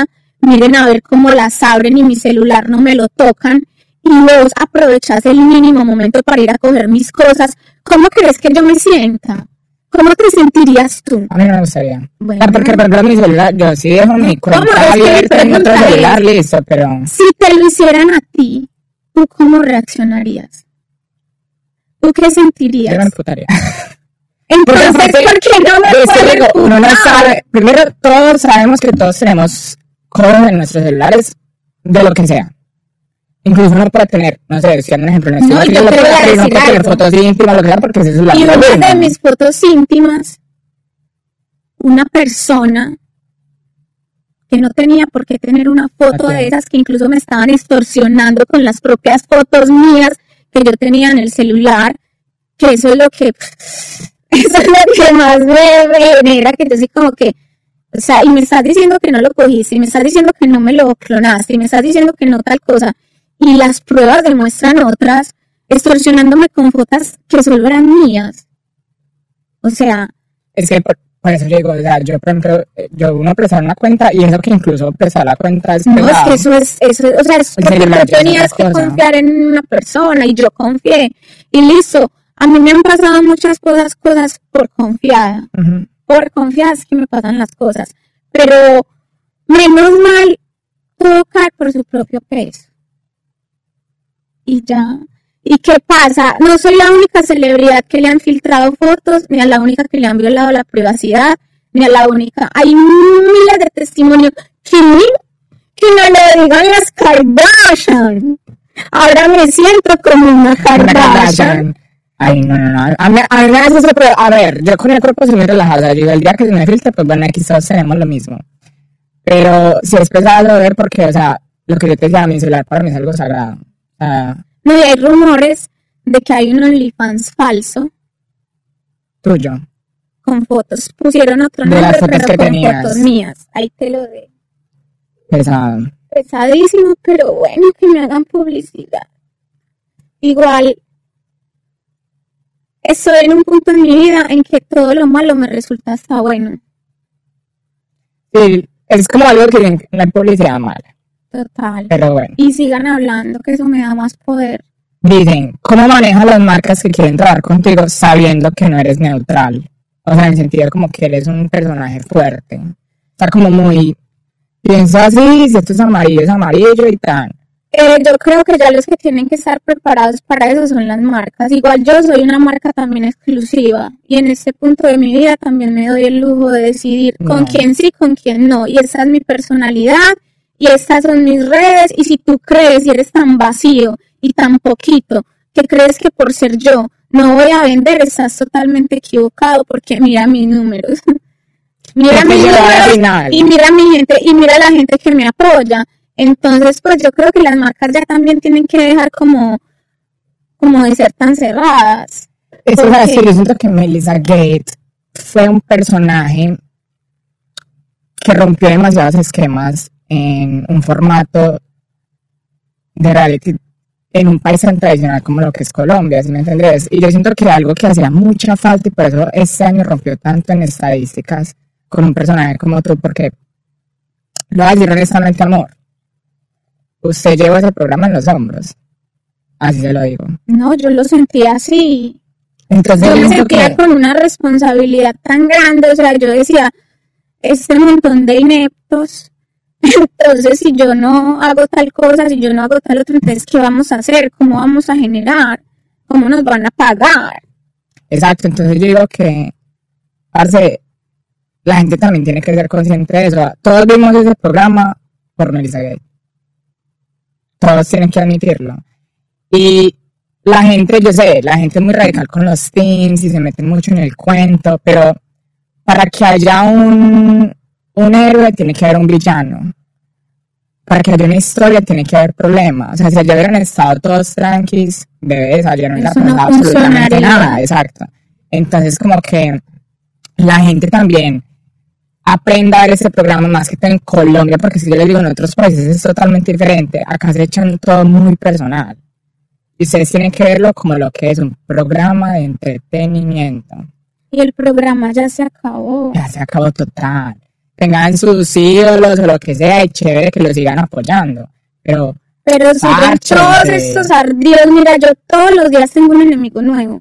miren a ver cómo las abren y mi celular no me lo tocan, y vos aprovechás el mínimo momento para ir a coger mis cosas, ¿cómo crees que yo me sienta? ¿Cómo te sentirías tú? A mí no me gustaría. Bueno. Ah, porque, por ejemplo, mi celular, yo sí dejo mi ¿Cómo? cuenta Es que mi abierta en otro pregunta celular, es, listo, pero... si te lo hicieran a ti, ¿tú cómo reaccionarías? ¿Tú qué sentirías? Yo me emputaría. Entonces, ¿por qué no me Yo puedo digo, uno no emputar? sabe, primero, todos sabemos que todos tenemos cosas en nuestros celulares de lo que sea. Incluso uno puede tener, no sé, si un ejemplo, en este No, y yo uno te voy a puede decir tener algo. fotos íntimas, lo que sea, porque ese celular Y no es una bueno. de mis fotos íntimas, una persona que no tenía por qué tener una foto Ok. de esas, que incluso me estaban extorsionando con las propias fotos mías que yo tenía en el celular, que eso es lo que, eso es lo que más me, me genera, que yo soy como que, o sea, y me estás diciendo que no lo cogiste, y me estás diciendo que no me lo clonaste, y me estás diciendo que no tal cosa, y las pruebas demuestran otras, extorsionándome con fotos que solo eran mías. O sea, Es que por, por eso yo digo, o sea, yo por ejemplo, eh, yo uno prestar una cuenta y eso que incluso prestar la cuenta es no, es pesado. que eso es, eso, o sea, es El porque celular tú ya es tenías otra que cosa. confiar en una persona y yo confié. Y listo, a mí me han pasado muchas cosas, cosas por confiada. Ujú. Por confiada es que me pasan las cosas. Pero menos mal, todo cae por su propio peso. Y ya. ¿Y qué pasa? No soy la única celebridad que le han filtrado fotos, ni a la única que le han violado la privacidad, ni a la única. Hay miles de testimonios. ¿Qué? Que no le digan las Kardashian. Ahora me siento como una Una Kardashian. Kardashian. Ay, no, no, no. A mí, a mí me hace eso, pero a ver, yo con el cuerpo soy muy relajada. Yo el día que se me filtra, pues bueno, aquí todos tenemos lo mismo. Pero si es pesado ver porque, o sea, lo que yo te decía, mi celular para mí es algo sagrado. O sea, No, y hay rumores de que hay un OnlyFans falso tuyo. con fotos. Pusieron otro De nombre, las fotos pero que con tenías. fotos mías. Ahí te lo dejo. Pesado. Pesadísimo, pero bueno, que me hagan publicidad. Igual, estoy en un punto en mi vida en que todo lo malo me resulta hasta bueno. Sí, es como algo que en la publicidad mala. Total. Pero bueno. Y sigan hablando, que eso me da más poder. Dicen, ¿cómo manejan las marcas que quieren trabajar contigo sabiendo que no eres neutral? O sea, en el sentido como que eres un personaje fuerte. Está como muy, pienso así, si esto es amarillo, es amarillo y tal. Eh, yo creo que ya los que tienen que estar preparados para eso son las marcas. Igual yo soy una marca también exclusiva y en este punto de mi vida también me doy el lujo de decidir No. con quién sí, con quién no. Y esa es mi personalidad y estas son mis redes. Y si tú crees y eres tan vacío y tan poquito que crees que por ser yo no voy a vender, estás totalmente equivocado porque mira mis números. Mira Te mis lleva al números final. y mira mi gente y mira la gente que me apoya. Entonces, pues yo creo que las marcas ya también tienen que dejar como, como de ser tan cerradas. Eso ¿Por es qué? decir, yo siento que Melissa Gates fue un personaje que rompió demasiados esquemas en un formato de reality en un país tan tradicional como lo que es Colombia, ¿sí me entiendes? Y yo siento que algo que hacía mucha falta y por eso este año rompió tanto en estadísticas con un personaje como tú, porque lo voy a decir honestamente, amor, usted llevó ese programa en los hombros, así se lo digo. No, yo lo sentía así. Entonces Yo yo me siento sentía que con una responsabilidad tan grande. O sea, yo decía, este montón de ineptos. Entonces, si yo no hago tal cosa, si yo no hago tal otra, entonces, ¿qué vamos a hacer? ¿Cómo vamos a generar? ¿Cómo nos van a pagar? exacto, entonces yo digo que, parce, la gente también tiene que ser consciente de eso. Todos vimos ese programa por Melissa Gates. Todos tienen que admitirlo. Y la gente, yo sé, la gente es muy radical con los teams y se meten mucho en el cuento, pero para que haya un, un héroe tiene que haber un villano. Para que haya una historia tiene que haber problemas. O sea, si allá hubieran estado todos tranquis, bebés, allá no hubiera Eso no pasado absolutamente funcionaría. nada. Exacto. Entonces, como que la gente también aprenda a ver ese programa más que todo en Colombia, porque si yo les digo en otros países es totalmente diferente. Acá se echan todo muy personal. Y ustedes tienen que verlo como lo que es un programa de entretenimiento. Y el programa ya se acabó. Ya se acabó total. tengan sus ídolos o lo que sea, y chévere que lo sigan apoyando, pero... Pero siguen todos estos ardidos, mira, yo todos los días tengo un enemigo nuevo,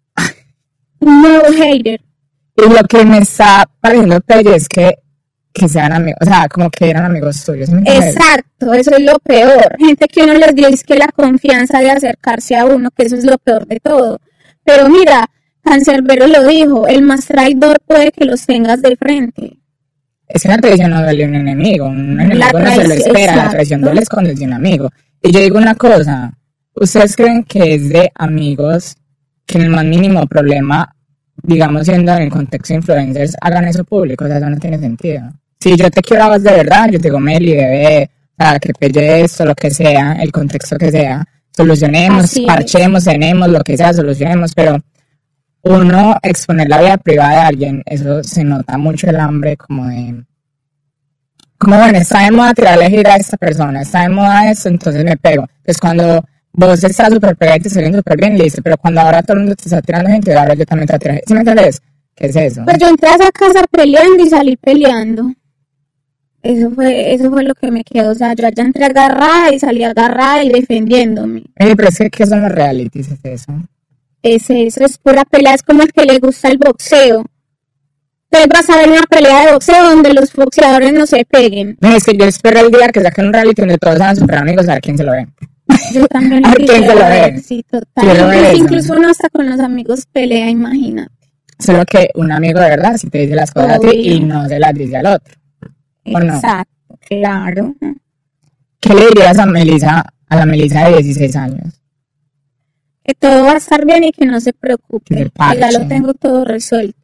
un nuevo hater. Y lo que me está pareciendo peor es que, que sean amigos, o sea, como que eran amigos tuyos. Exacto, eso es lo peor. Gente que uno les dice que la confianza de acercarse a uno, que eso es lo peor de todo. Pero mira, Cancerbero lo dijo, el más traidor puede que los tengas de frente. Es que una traición no duele a un enemigo, un enemigo no se lo espera, exacto. La traición duele cuando es de un amigo. Y yo digo una cosa, ¿ustedes creen que es de amigos que en el más mínimo problema, digamos siendo en el contexto de influencers, hagan eso público? O sea, eso no tiene sentido. Si yo te quiero a vos de verdad, yo te digo, Meli, bebé, o sea, que pelle esto, lo que sea, el contexto que sea, solucionemos, así parchemos, tenemos, lo que sea, solucionemos, pero uno exponer la vida privada de alguien, eso se nota mucho el hambre como de, como bueno, está de moda tirarle gira a esta persona, está de moda eso, entonces me pego. Entonces cuando vos estás súper pegado y te está yendo súper bien, listo, pero cuando ahora todo el mundo te está tirando gente, ahora yo también te voy a tirar. ¿Sí me entiendes? ¿Qué es eso? Pues yo entré a esa casa peleando y salí peleando. Eso fue, eso fue lo que me quedó, o sea, yo allá entré agarrada y salí agarrada y defendiéndome. Eh, pero es que, ¿qué son los realities? ¿Es eso? Es eso, es pura pelea, es como el que le gusta el boxeo. Entonces vas a ver una pelea de boxeo donde los boxeadores no se peguen. No, es que yo espero el día que saquen un reality donde todos sean super amigos, a ver quién se lo ve. Yo también a ver quién se lo ve. Sí, total. Incluso uno hasta con los amigos pelea, imagínate. Solo que un amigo de verdad si te dice las cosas Obvio. a ti y no se las dice al otro. ¿O Exacto, no? Claro. ¿Qué le dirías a Melissa, a la Melissa de dieciséis años? Que todo va a estar bien y que no se preocupe, que, que ya lo tengo todo resuelto.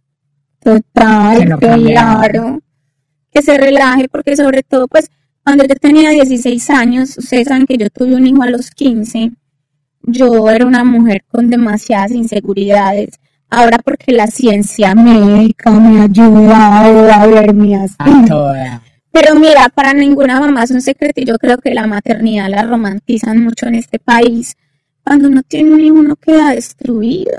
Total, que no claro. Que se relaje, porque sobre todo, pues, cuando yo tenía dieciséis años, ustedes saben que yo tuve un hijo a los quince, yo era una mujer con demasiadas inseguridades. Ahora porque la ciencia médica me ha ayudado a verme así. toda. Pero mira, para ninguna mamá es un secreto y yo creo que la maternidad la romantizan mucho en este país. Cuando uno tiene un hijo, uno queda destruido,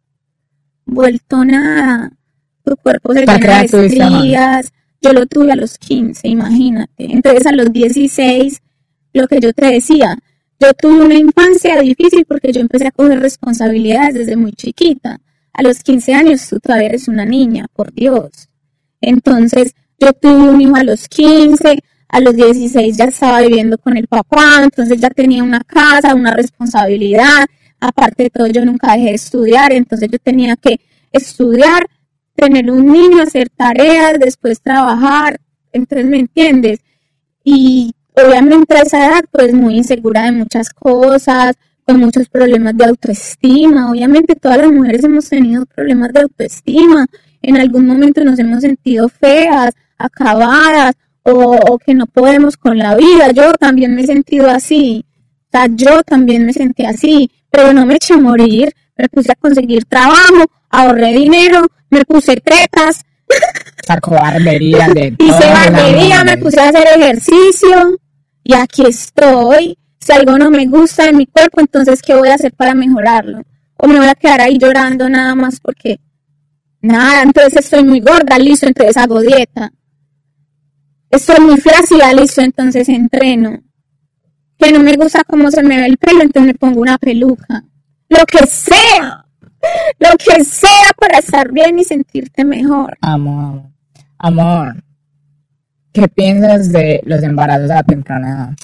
vuelto nada. Tu cuerpo se llena de estrías. Yo lo tuve a los quince, imagínate. Entonces a los dieciséis, lo que yo te decía, yo tuve una infancia difícil porque yo empecé a coger responsabilidades desde muy chiquita. A los quince años tú todavía eres una niña, por Dios. Entonces yo tuve un hijo a los quince. A los dieciséis ya estaba viviendo con el papá, entonces ya tenía una casa, una responsabilidad. Aparte de todo, yo nunca dejé de estudiar, entonces yo tenía que estudiar, tener un niño, hacer tareas, después trabajar. Entonces, ¿me entiendes? Y obviamente a esa edad, pues muy insegura de muchas cosas, con muchos problemas de autoestima. Obviamente todas las mujeres hemos tenido problemas de autoestima. En algún momento nos hemos sentido feas, acabadas, O, o que no podemos con la vida. Yo también me he sentido así, o sea, yo también me sentí así, pero no me eché a morir, me puse a conseguir trabajo, ahorré dinero, me puse tetas, sacó barbería de hice barbería, me puse a hacer ejercicio y aquí estoy. Si algo no me gusta de mi cuerpo, entonces ¿qué voy a hacer para mejorarlo? O me voy a quedar ahí llorando nada más porque nada, entonces estoy muy gorda, listo, entonces hago dieta. Estoy muy flácida, listo, entonces entreno. Que no me gusta cómo se me ve el pelo, entonces me pongo una peluca. Lo que sea, lo que sea para estar bien y sentirte mejor. Amor, amor, ¿qué piensas de los embarazos a temprana edad?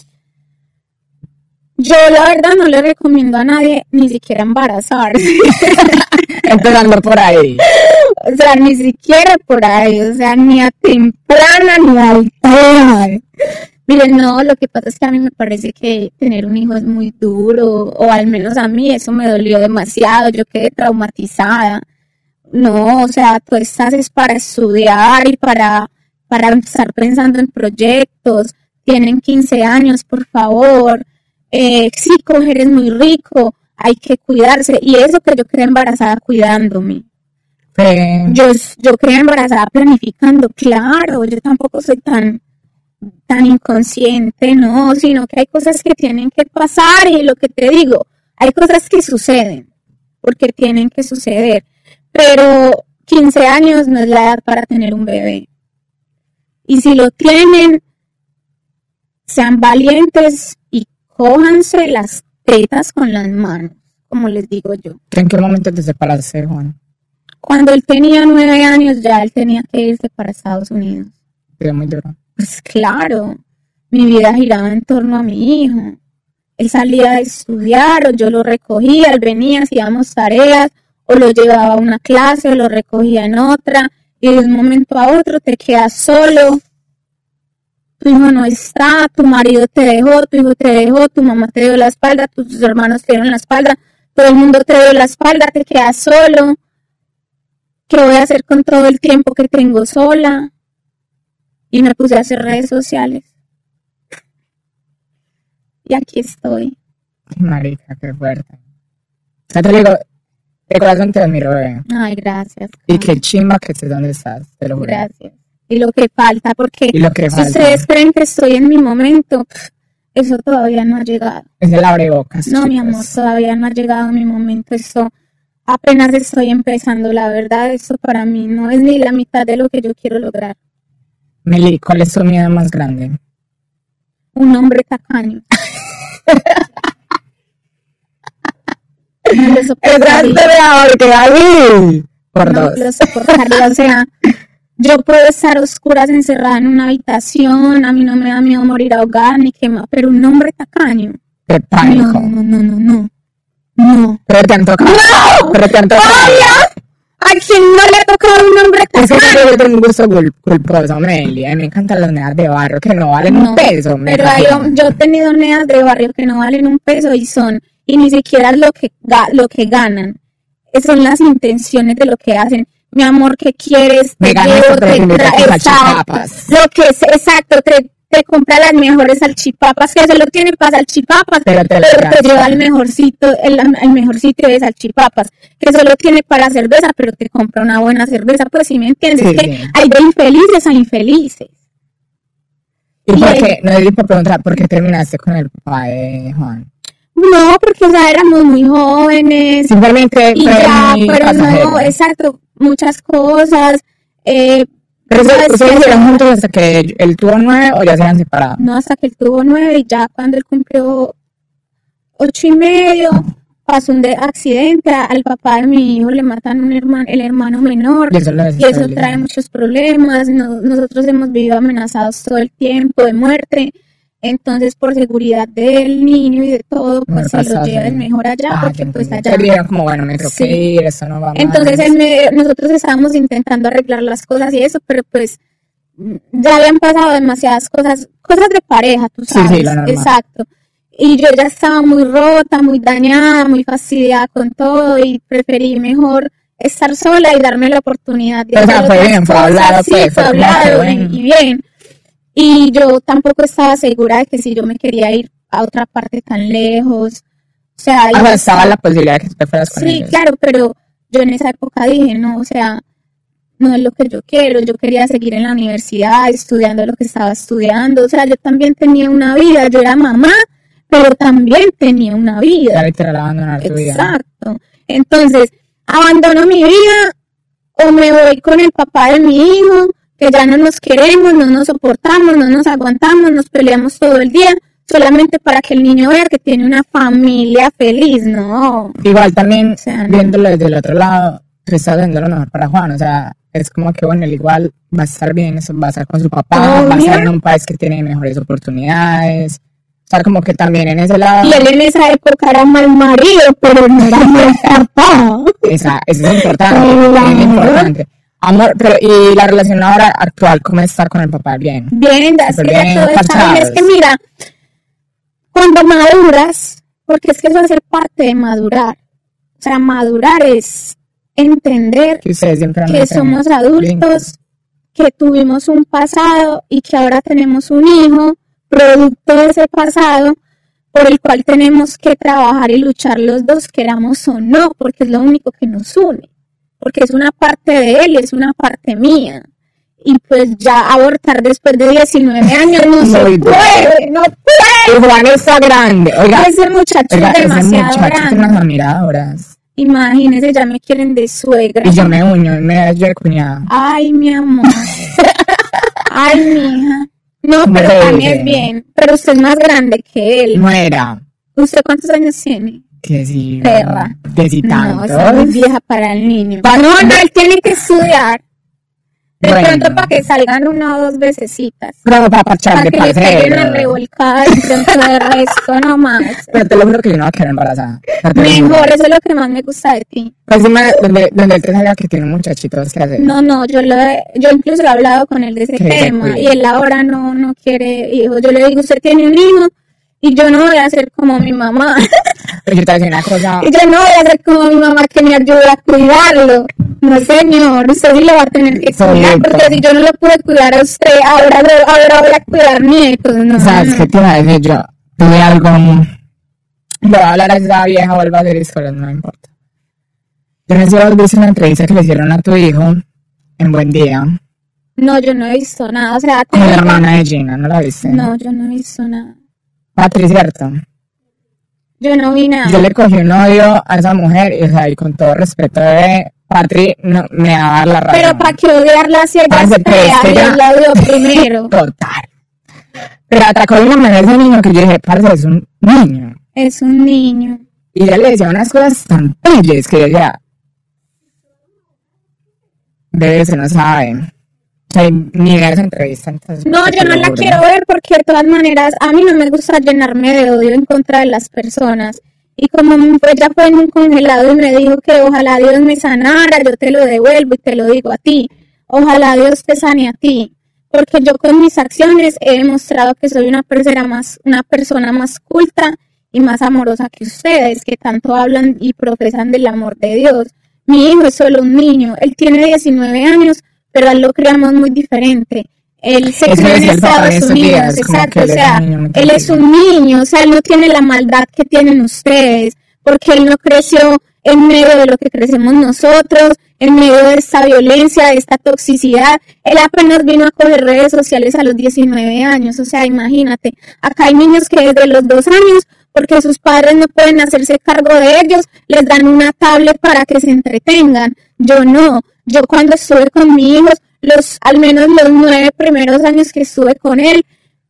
Yo la verdad no le recomiendo a nadie ni siquiera embarazarse. Empezando por ahí. O sea, ni siquiera por ahí, o sea, ni a temprana ni a alta edad. Miren, no, lo que pasa es que a mí me parece que tener un hijo es muy duro, o al menos a mí eso me dolió demasiado, yo quedé traumatizada. No, o sea, tú estás es para estudiar y para, para estar pensando en proyectos. Tienen quince años, por favor. Eh, sí, coger es muy rico, hay que cuidarse. Y eso que yo quedé embarazada cuidándome. Sí. Yo, yo quedé embarazada planificando, claro, yo tampoco soy tan, tan inconsciente, no, sino que hay cosas que tienen que pasar y lo que te digo, hay cosas que suceden, porque tienen que suceder, pero quince años no es la edad para tener un bebé. Y si lo tienen, sean valientes y cójanse las tetas con las manos, como les digo yo. ¿En qué momento te separaste, Juan? Cuando él tenía nueve años, ya él tenía que irse para Estados Unidos. Era muy duro. Pues claro, mi vida giraba en torno a mi hijo. Él salía a estudiar, o yo lo recogía, él venía, hacíamos tareas, o lo llevaba a una clase, o lo recogía en otra, y de un momento a otro te quedas solo. Tu hijo no está, tu marido te dejó, tu hijo te dejó, tu mamá te dio la espalda, tus hermanos te dieron la espalda, todo el mundo te dio la espalda, te quedas solo. ¿Qué voy a hacer con todo el tiempo que tengo sola? Y me puse a hacer redes sociales. Y aquí estoy. Marica, qué fuerte. O sea, te digo, de corazón te admiro, bebé. Ay, gracias. Y qué chimba que estés donde estás, te lo juro. Gracias. Y lo que falta, porque Y lo que si falta. ustedes creen que estoy en mi momento, eso todavía no ha llegado. Es el abrebocas, No, chicos. mi amor, todavía no ha llegado mi momento. Eso apenas estoy empezando. La verdad, eso para mí no es ni la mitad de lo que yo quiero lograr. Meli, ¿cuál es tu miedo más grande? Un hombre tacaño. No lo soportaría. porque David. Por No dos. lo soportaría. O sea, yo puedo estar a oscuras encerrada en una habitación. A mí no me da miedo morir ahogada ni quemar. Pero un hombre tacaño. Qué pánico. No, no, no, no, no. No. Pero te han tocado. ¡No! Pero te han tocado. ¿A quién no le ha tocado un hombre Es que tacaño? yo tengo un gusto cul- culposo, Meli. A mí me encantan las nenas de barrio que no valen No, un peso. me pero hay, fascinan. yo he tenido neas de barrio que no valen un peso y son, y ni siquiera lo que, ga- lo que ganan, eh, son las intenciones de lo que hacen. Mi amor, ¿qué quieres? Me Te ganas llevo, otra te vez, me tra- traes exacto, salchipapas. lo que es, exacto, te, te compra las mejores salchipapas, que solo tiene para salchipapas, Pero te las pero te gasta. lleva al mejor sitio, el, el mejor sitio de salchipapas, que solo tiene para cerveza, pero te compra una buena cerveza, pues si me entiendes, Sí, que sí. hay de infelices a infelices. ¿Y por y- qué? No sé si puedo preguntar, ¿por qué terminaste con el papá de Juan? No, porque o sea, éramos muy jóvenes Simplemente y fue ya, muy pero pasajero. no, exacto, muchas cosas. Eh, Pero ¿sabes ustedes qué? estuvieron juntos hasta que él, él tuvo nueve o ya se han separado. No, hasta que él tuvo nueve y ya cuando él cumplió ocho y medio, pasó un de accidente, al papá de mi hijo le matan un hermano, el hermano menor. Y eso lo Y eso desestabiliza. trae muchos problemas. No- nosotros hemos vivido amenazados todo el tiempo de muerte. Entonces, por seguridad del niño y de todo, pues Mejor se lo pasarse. lleven mejor allá, Ah, porque ya pues entendí. allá. Te dijeron como, bueno, me tengo Sí. que ir, eso no va más. Entonces él me- nosotros estábamos intentando arreglar las cosas y eso, pero pues mm, ya habían pasado demasiadas cosas, cosas de pareja, tú Sí, sabes. sí, lo normal. Exacto. Y yo ya estaba muy rota, muy dañada, muy fastidiada con todo y preferí mejor estar sola y darme la oportunidad de O sea, hacer fue otras bien, fue cosas. hablado, Sí, pues, fue fue como que hablado y, bueno. y bien. Y yo tampoco estaba segura de que si yo me quería ir a otra parte tan lejos, o sea, O y- sea, estaba la posibilidad de que te fueras con sí, ellos. claro, pero yo en esa época dije, no, o sea, no es lo que yo quiero, yo quería seguir en la universidad, estudiando lo que estaba estudiando, o sea, yo también tenía una vida, yo era mamá, pero también tenía una Ya vida. literal abandonar tu vida. Exacto. Entonces, abandono mi vida o me voy con el papá de mi hijo, que ya no nos queremos, no nos soportamos, no nos aguantamos, nos peleamos todo el día, solamente para que el niño vea que tiene una familia feliz, ¿no? Igual también, O sea, no. viéndolo desde el otro lado, tú estás haciendo lo mejor para Juan. O sea, es como que, bueno, él igual va a estar bien, eso, va a estar con su papá, va a Obvio. estar en un país que tiene mejores oportunidades. O sea, como que también en ese lado, Y él en esa época era mal marido, pero no era mal papá. esa, eso es importante, Claro. es importante. Amor, pero y la relación ahora actual, ¿cómo está con el papá? Bien. Bien, es Súper que ya bien, todo está bien. parchados. Es que mira, cuando maduras, porque es que eso hace parte de madurar. O sea, madurar es entender Que ustedes siempre han que tenido somos vínculos. adultos, que tuvimos un pasado y que ahora tenemos un hijo, producto de ese pasado, por el cual tenemos que trabajar y luchar los dos, queramos o no, porque es lo único que nos une, porque es una parte de él y es una parte mía. Y pues ya abortar después de diecinueve años no se Muy puede, no puede. Y Juan está grande. Oiga, Ese muchacho oiga, es ese demasiado muchacho tiene grande. unas admiradoras. Imagínense, ya me quieren de suegra. Y yo me uño, me da yo de cuñada. Ay, mi amor. Ay, mija. No, ¿Cómo pero te para mí dice? es bien. Pero usted es más grande que él. No era. ¿Usted cuántos años tiene? Que sí. Perra. Que sí No, tantos. está muy vieja para el niño. No, no, él tiene que estudiar. De Bueno. pronto para que salgan una o dos vecesitas. Pero para parchar Para de que le peguen parcero. a revolcar y pronto de resto nomás. Pero te lo juro que yo no voy a quedar embarazada. O sea, te lo juro. Mejor, eso es lo que más me gusta de ti. Pues encima, donde, donde él te salga que tiene muchachitos que hacer. No, no, yo lo he, yo incluso he hablado con él de ese Que se tema cuide. y él ahora no, no quiere hijos. Yo le digo, usted tiene un hijo y yo no voy a ser como mi mamá. Pero yo te voy a decir una cosa. Y yo no voy a ser como mi mamá que me ayude a cuidarlo. No, señor, usted sí lo va a tener que cuidar, Solito. porque si yo no lo pude cuidar a usted, ahora, lo- ahora voy a cuidar nietos. No, ¿Sabes no. qué te iba a decir yo? Tuve algo. Le voy a hablar a esa vieja, vuelvo a hacer historias, no me importa. Yo no sé si vos viste una entrevista que le hicieron a tu hijo en Buen Día No, yo no he visto nada. O sea, con la tengo- hermana de Gina, ¿no la viste? No, yo no he visto nada. Patri, ¿cierto? Yo no vi nada. Yo le cogí un odio a esa mujer y, o sea, y con todo respeto de Patri, no, me daba la razón. Pero para que odiarla si ella Parce, es pero es fea, que Dios ella- la odió primero. Total. Pero atacó de una manera a ese niño que yo dije, parce, es un niño. Es un niño. Y ella le decía unas cosas tan bellas que yo decía, bebé, se no sabe. O sea, ni ver esa entrevista. Entonces, No, te yo no lo la juro. quiero ver porque de todas maneras a mí no me gusta llenarme de odio en contra de las personas. Y como pues ya fue en un congelado y me dijo que ojalá Dios me sanara, yo te lo devuelvo y te lo digo a ti. Ojalá Dios te sane a ti. Porque yo con mis acciones he demostrado que soy una persona más, una persona más culta y más amorosa que ustedes, que tanto hablan y profesan del amor de Dios. Mi hijo es solo un niño, él tiene diecinueve años, pero a él lo criamos muy diferente. Él se Eso crió en decía el papá Estados en estos Unidos, días, como exacto, que o él es sea, un niño muy él es tranquilo. un niño, o sea, él no tiene la maldad que tienen ustedes, porque él no creció en medio de lo que crecemos nosotros, en medio de esta violencia, de esta toxicidad. Él apenas vino a coger redes sociales a los diecinueve años, o sea, imagínate, acá hay niños que desde los dos años, porque sus padres no pueden hacerse cargo de ellos, les dan una tablet para que se entretengan. Yo no, yo cuando estuve con mi hijo, los, al menos los nueve primeros años que estuve con él,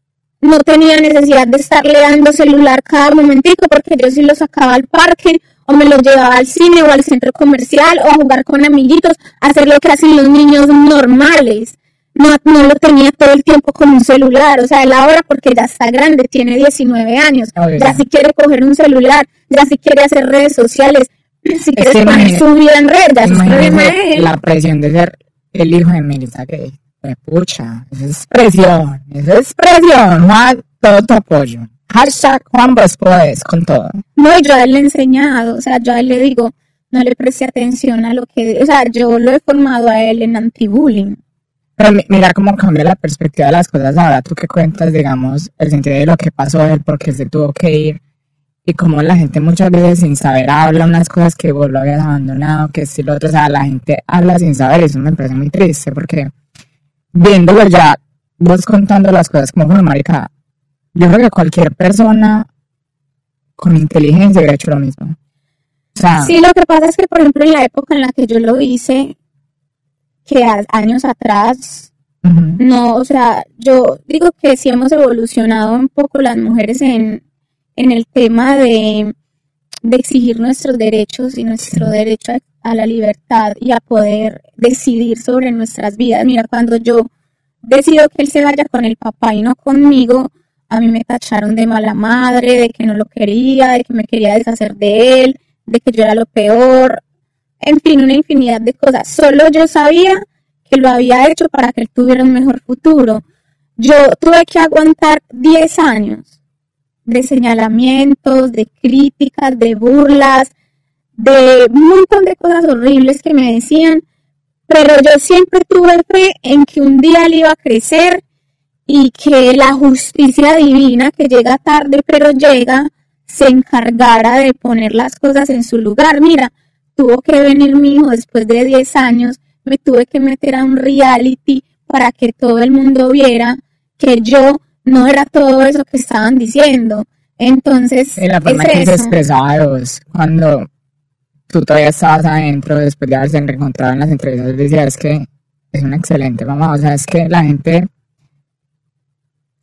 no tenía necesidad de estarle dando celular cada momentico, porque yo sí lo sacaba al parque, o me lo llevaba al cine o al centro comercial, o a jugar con amiguitos, a hacer lo que hacen los niños normales. No, no lo tenía todo el tiempo con un celular, o sea, él ahora porque ya está grande, tiene diecinueve años, Obvio. ya si quiere coger un celular, ya si quiere hacer redes sociales, si quiere que poner imagínate- su vida en red, ya eso es problema de Imagínate él. la presión de ser el hijo de Melissa Gay. Me pucha, eso es presión, eso es presión. Juan, todo tu apoyo. Hashtag Juan vos podés con todo. No, y yo a él le he enseñado, o sea, yo a él le digo, no le preste atención a lo que, o sea, yo lo he formado a él en anti-bullying. Pero mi- mira cómo cambia la perspectiva de las cosas ahora. Tú que cuentas, digamos, el sentido de lo que pasó a él, porque se tuvo que ir. Y como la gente muchas veces sin saber habla unas cosas que vos lo habías abandonado, que si lo otro, o sea, la gente habla sin saber. Eso me parece muy triste, porque viéndolo ya, vos contando las cosas como con marica, yo creo que cualquier persona con inteligencia hubiera hecho lo mismo. O sea, Sí, lo que pasa es que, por ejemplo, en la época en la que yo lo hice, que a- años atrás, ujú. no, o sea, yo digo que sí hemos evolucionado un poco las mujeres en, en el tema de, de exigir nuestros derechos y nuestro derecho a, a la libertad y a poder decidir sobre nuestras vidas. Mira, cuando yo decido que él se vaya con el papá y no conmigo, a mí me tacharon de mala madre, de que no lo quería, de que me quería deshacer de él, de que yo era lo peor, en fin, una infinidad de cosas. Solo yo sabía que lo había hecho para que él tuviera un mejor futuro. Yo tuve que aguantar diez años de señalamientos, de críticas, de burlas, de un montón de cosas horribles que me decían, pero yo siempre tuve fe en que un día él iba a crecer y que la justicia divina, que llega tarde pero llega, se encargara de poner las cosas en su lugar. Mira, tuvo que venir mi hijo después de diez años, me tuve que meter a un reality para que todo el mundo viera que yo no era todo eso que estaban diciendo. Entonces, Y la forma es en que se eso. expresaba de vos cuando tú todavía estabas adentro, después de haberse reencontrado en las entrevistas, decía, es que es una excelente mamá, o sea, es que la gente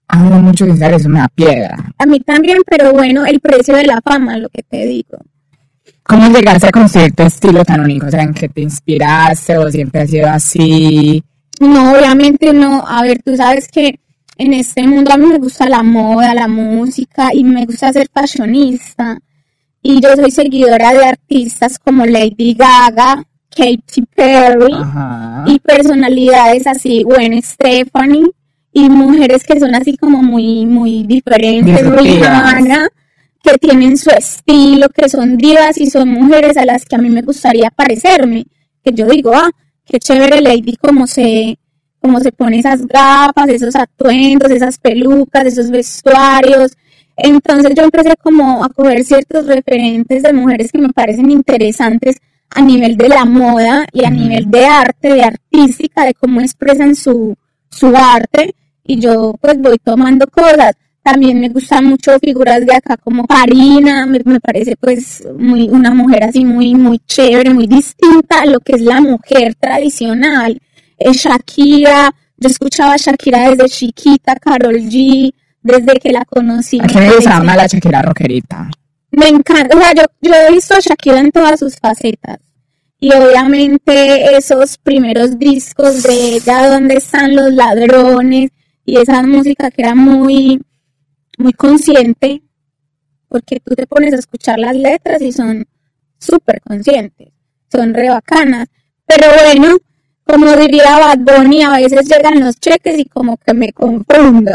Hablo mucho de eso, me da piedra. A mí también, pero bueno, el precio de la fama, lo que te digo. ¿Cómo llegaste a conseguir tu estilo tan único? O sea, ¿en qué te inspiraste o siempre has sido así? No, obviamente no. A ver, tú sabes que en este mundo a mí me gusta la moda, la música y me gusta ser fashionista. Y yo soy seguidora de artistas como Lady Gaga, Katy Perry, Ajá. y personalidades así, Gwen Stefani, y mujeres que son así como muy, muy diferentes, Rihanna, que tienen su estilo, que son divas y son mujeres a las que a mí me gustaría parecerme. Que yo digo, ah, qué chévere Lady, cómo se, cómo se pone esas gafas, esos atuendos, esas pelucas, esos vestuarios. Entonces yo empecé como a coger ciertos referentes de mujeres que me parecen interesantes a nivel de la moda y a mm. nivel de arte, de artística, de cómo expresan su, su arte, y yo pues voy tomando cosas. También me gustan mucho figuras de acá como Karina, me, me parece pues muy una mujer así muy, muy chévere, muy distinta a lo que es la mujer tradicional. Eh, Shakira, yo escuchaba a Shakira desde chiquita, Karol G, desde que la conocí. ¿A quién me gusta más la Shakira rockerita? Me encanta, o sea, yo, yo he visto a Shakira en todas sus facetas. Y obviamente esos primeros discos de ella, donde están los ladrones, y esa música que era muy, muy consciente, porque tú te pones a escuchar las letras y son súper conscientes, son re bacanas. Pero bueno, como diría Bad Bunny, a veces llegan los cheques y como que me confundo.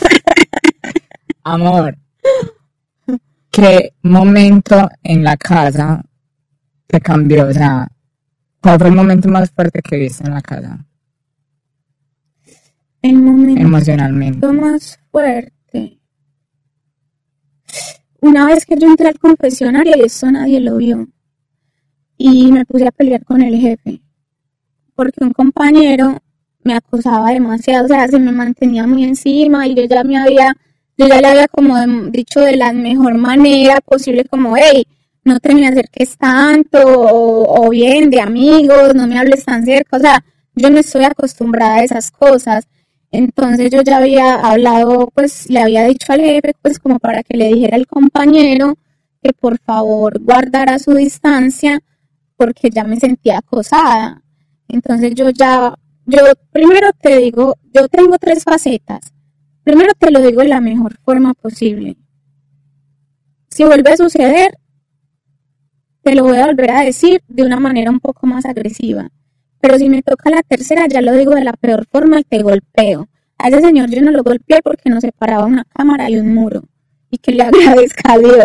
Amor, ¿qué momento en la casa te cambió? O sea, ¿cuál fue el momento más fuerte que viste en la casa? El momento emocionalmente más fuerte. Una vez que yo entré al confesionario y eso nadie lo vio. Y me puse a pelear con el jefe. Porque un compañero me acosaba demasiado, o sea, se me mantenía muy encima y yo ya me había, yo ya le había como dicho de la mejor manera posible, como, hey, no te me acerques tanto, o, o bien, de amigos, no me hables tan cerca, o sea, yo no estoy acostumbrada a esas cosas. Entonces yo ya había hablado, pues le había dicho al jefe, pues como para que le dijera al compañero que por favor guardara su distancia, porque ya me sentía acosada. Entonces yo ya, yo primero te digo, yo tengo tres facetas. Primero te lo digo de la mejor forma posible. Si vuelve a suceder, te lo voy a volver a decir de una manera un poco más agresiva. Pero si me toca la tercera, ya lo digo de la peor forma y te golpeo. A ese señor yo no lo golpeé porque nos separaba una cámara y un muro. Y que le agradezca a Dios.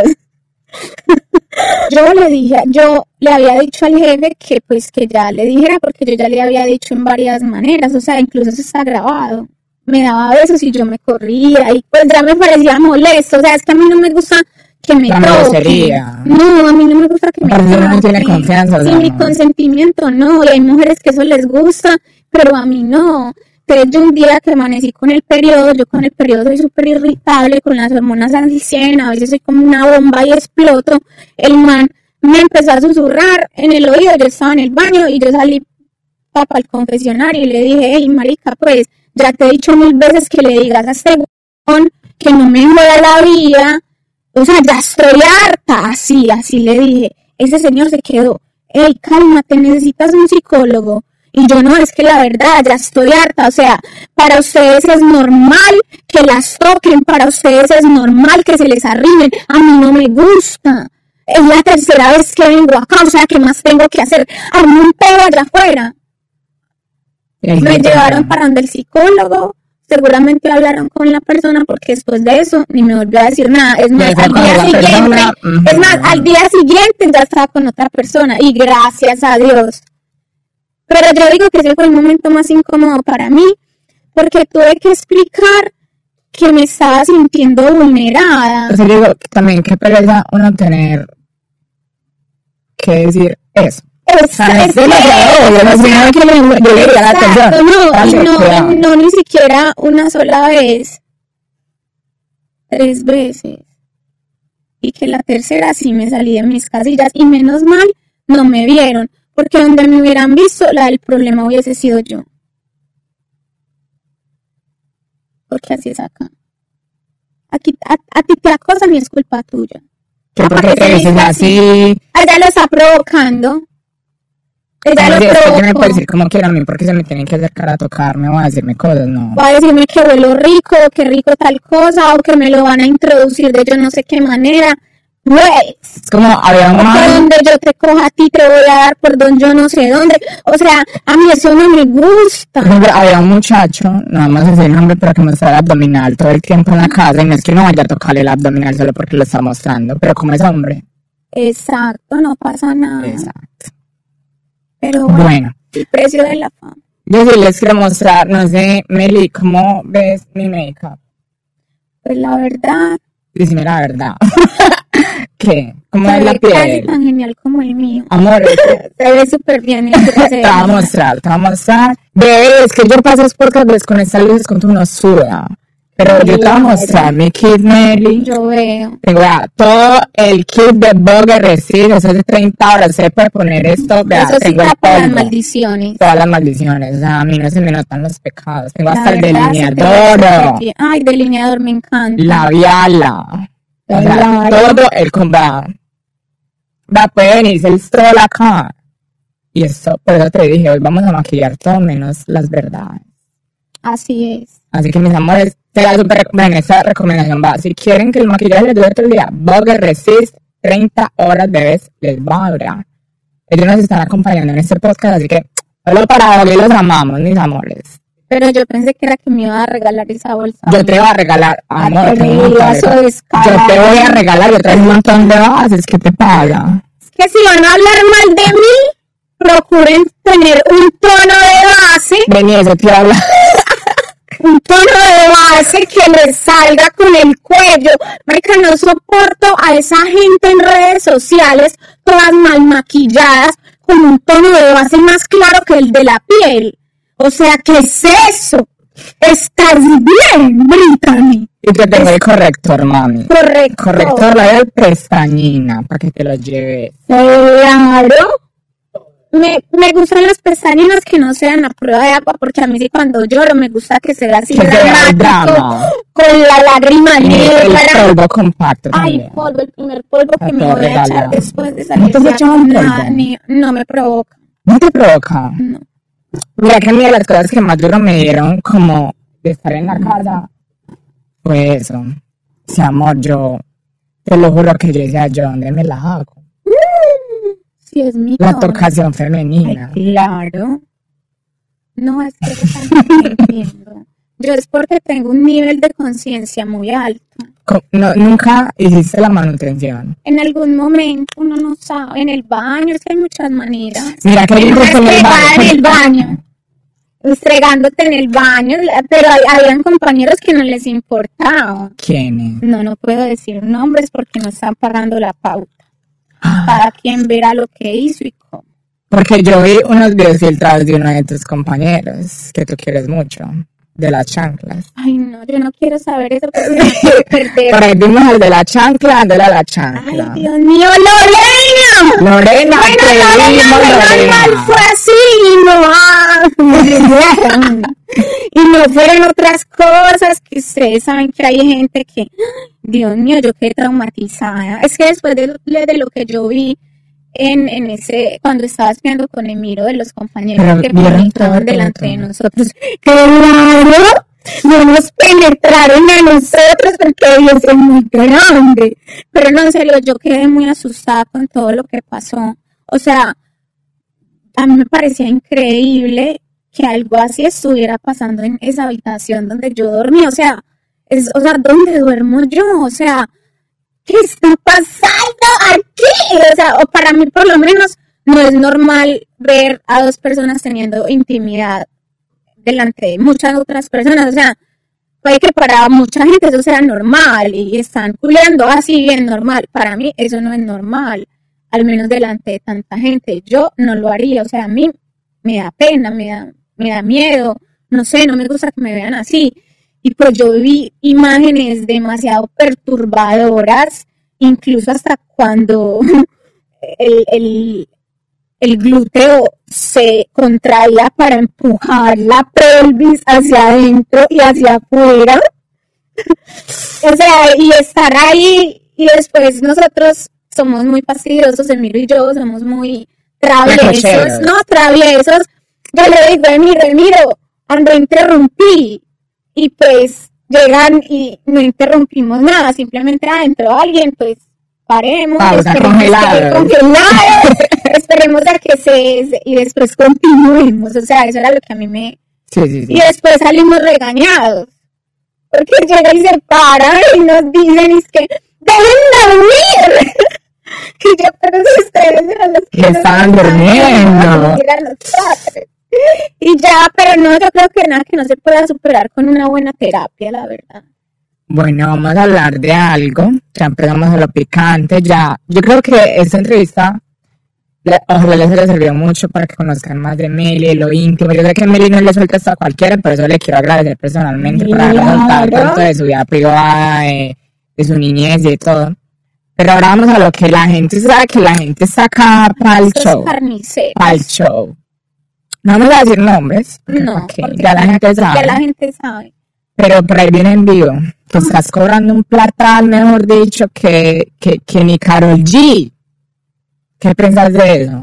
Yo le dije, yo le había dicho al jefe que pues que ya le dijera, porque yo ya le había dicho en varias maneras, o sea, incluso eso está grabado. Me daba besos y yo me corría y pues ya me parecía molesto, o sea, es que a mí no me gusta que me toquen. No, a mí no me gusta que me toquen. No tiene confianza. Sin mi consentimiento, no, y hay mujeres que eso les gusta, pero a mí no. Entonces yo un día que amanecí con el periodo, yo con el periodo soy súper irritable, con las hormonas al cien, a veces soy como una bomba y exploto. El man me empezó a susurrar en el oído, yo estaba en el baño y yo salí para el confesionario y le dije, hey marica, pues ya te he dicho mil veces que le digas a este huevón que no me joda la vida, o sea, ya estoy harta, así, así le dije. Ese señor se quedó, hey, cálmate, necesitas un psicólogo. Y yo no, es que la verdad, ya estoy harta, o sea, para ustedes es normal que las toquen, para ustedes es normal que se les arrimen, a mí no me gusta. Es la tercera vez que vengo acá, o sea, ¿qué más tengo que hacer? Arme un pedo allá afuera. Me llevaron para donde el psicólogo, seguramente hablaron con la persona porque después de eso ni me volvió a decir nada. Es más, al día siguiente, es más, al día siguiente ya estaba con otra persona y gracias a Dios. Pero yo digo que ese fue el momento más incómodo para mí, porque tuve que explicar que me estaba sintiendo vulnerada. O sea, digo, también qué pereza uno tener que decir eso. Es, o sea, es, es demasiado que yo le diría la atención. No, y no, no, ni siquiera una sola vez, tres veces. Y que la tercera sí me salí de mis casillas, y menos mal no me vieron. Porque donde me hubieran visto, la del problema hubiese sido yo. Porque así es acá. Aquí a, a ti te acosan y es culpa tuya. ¿Qué por qué te dices así? Ella lo está provocando. Ella lo Oye, es que yo me provocó. puedo decir como quiera a mí porque se me tienen que acercar a tocarme o a decirme cosas, no. Va a decirme que huelo rico, o que rico tal cosa, o que me lo van a introducir de yo no sé qué manera. Pues, Es como había un por man, donde yo te coja a ti te voy a dar por donde yo no sé dónde. O sea, a mí eso no me gusta. por ejemplo, había un muchacho, no vamos a decir el nombre, pero que mostraba el abdominal todo el tiempo en la casa y no es que no vaya a tocarle el abdominal solo porque lo está mostrando, pero como es hombre. Exacto, no pasa nada. Exacto. Pero bueno, Bueno, el precio de la fama. yo sí les quiero mostrar, no sé, Meli, ¿cómo ves mi make-up? Pues la verdad, Dime la verdad. ¿Qué? ¿Cómo se es la ve casi piel? tan genial como el mío. Amor, Se ve súper bien. el te voy a mostrar, te voy a mostrar. Bebé, es que yo paso es porque pues, con estas luces con tu no suda. Pero yo te voy a mostrar mi kit, Meli. Yo veo. Tengo vea, todo el kit de Vogue Resist, eso es de treinta horas, se puede poner esto, vea, Eso sí tengo el tapa las polvo, maldiciones. todas las maldiciones, o sea, a mí no se me notan los pecados, tengo La hasta el verdad, se te ve delineador, súper bien. Ay, delineador me encanta. labiala, o sea, Claro. todo el combate. Va, puede venirse el stroll acá. Y eso, por eso te dije, hoy vamos a maquillar todo menos las verdades. Así es. Así que mis amores, te la super bueno, esa recomendación va. Si quieren que el maquillaje les dure todo el día, Vogue Resist, treinta horas bebés, les va a durar. Ellos nos están acompañando en este podcast, así que solo para Vogue los amamos, mis amores. Pero yo pensé que era que me iba a regalar esa bolsa. Yo te voy a regalar, amor, Ay, tengo un montón de eso cosas. es Yo te voy a regalar, yo traigo un montón de bases, ¿qué te pasa? Que si van a hablar mal de mí, procuren tener un tono de base, Vení, eso te habla. un tono de base que les salga con el cuello. Marica, no soporto a esa gente en redes sociales, todas mal maquilladas, con un tono de base más claro que el de la piel. O sea, ¿qué es eso? ¿Estás bien, Brittany? Y te tengo el corrector, mami. Correcto. Corrector, la de pestañina, para que te lo lleves. Claro. Me, me gustan las pestañinas que no sean a prueba de agua, porque a mí sí cuando lloro me gusta que sea así Que sea el dramático, drama. con la lágrima Y el negra. polvo compacto Ay, también. polvo, el primer polvo que Está me todo voy a echar regalado. después de ¿No salir te has de echado un nada, polvo? ni- no me provoca. ¿No te provoca? No. Mira que a mí de las cosas que más duro me dieron como de estar en la casa fue eso. Sí, amor, yo te lo juro que yo decía, yo dónde me la hago. Sí, es mi La tono. tocación Ay, femenina. claro. No, es que yo también entiendo. Yo es porque tengo un nivel de conciencia muy alto. Co- no, nunca hiciste la manutención. En algún momento uno no sabe, en el baño, es que hay muchas maneras. Mira que hay un en el Estregada en el baño. baño, estregándote en el baño, pero hay- habían compañeros que no les importaba. ¿Quién es? No, no puedo decir nombres porque no están pagando la pauta. Cada quien verá lo que hizo y cómo. Porque yo vi unos videos filtrados de uno de tus compañeros que tú quieres mucho, de las chanclas. Ay, no, yo no quiero saber eso porque me quiero perder. Por ahí vimos el de la chancla, dándole a la Ay, chancla. Dios mío, Lorena. Lorena, Bueno, te Lorena, vimos, menos mal Lorena. fue así y no, ah, y no fueron otras cosas que ustedes saben que hay gente que, Dios mío, yo quedé traumatizada. Es que después de, de lo que yo vi en, en ese, cuando estaba espiando con Emiro de los compañeros Pero que vieron todo, publicaban todo, delante todo. de nosotros, claro, no nos penetraron a nosotros porque Dios es muy grande. Pero no, en serio, yo quedé muy asustada con todo lo que pasó. O sea, a mí me parecía increíble que algo así estuviera pasando en esa habitación donde yo dormía. O sea, es, o sea, ¿dónde duermo yo? O sea, ¿qué está pasando aquí? O sea, o para mí por lo menos no es normal ver a dos personas teniendo intimidad delante de muchas otras personas. O sea, puede que para mucha gente eso sea normal y están culeando así bien normal. Para mí eso no es normal, al menos delante de tanta gente. Yo no lo haría, o sea, a mí me da pena, me da, me da miedo, no sé, no me gusta que me vean así. Y pues yo vi imágenes demasiado perturbadoras, incluso hasta cuando el, el, el glúteo se contraía para empujar la pelvis hacia adentro y hacia afuera. O sea, y estar ahí, y después nosotros somos muy fastidiosos, Emiro y yo, somos muy traviesos, no, traviesos. Yo le digo, Emiro, Emiro, ando interrumpí, y pues llegan y no interrumpimos nada, simplemente adentro alguien, pues paremos, ah, esperemos congelado. congelado, esperemos a que se, y después continuemos, o sea, eso era lo que a mí me... Sí, sí, sí. Y después salimos regañados, porque llega y se paran y nos dicen, es que, ¡dejen dormir! Y yo, pero si ustedes eran los que... que estaban durmiendo. Eran los padres. Y ya, pero no, yo creo que nada que no se pueda superar con una buena terapia, la verdad. Bueno, vamos a hablar de algo. Ya empezamos a lo picante. Ya, yo creo que esta entrevista, le, ojalá les haya servido mucho para que conozcan más de Meli, lo íntimo. Yo creo que Meli no le suelta esto a cualquiera, pero eso le quiero agradecer personalmente por haber contado tanto de su vida privada, de, de su niñez y de todo. Pero ahora vamos a lo que la gente sabe, que la gente saca para el show. Para el show. No vamos a decir nombres. No, okay, porque ya la gente sabe. Ya la gente sabe. Pero por ahí viene en vivo que estás cobrando un platal, mejor dicho, que, que, que ni Karol G. ¿Qué piensas de eso?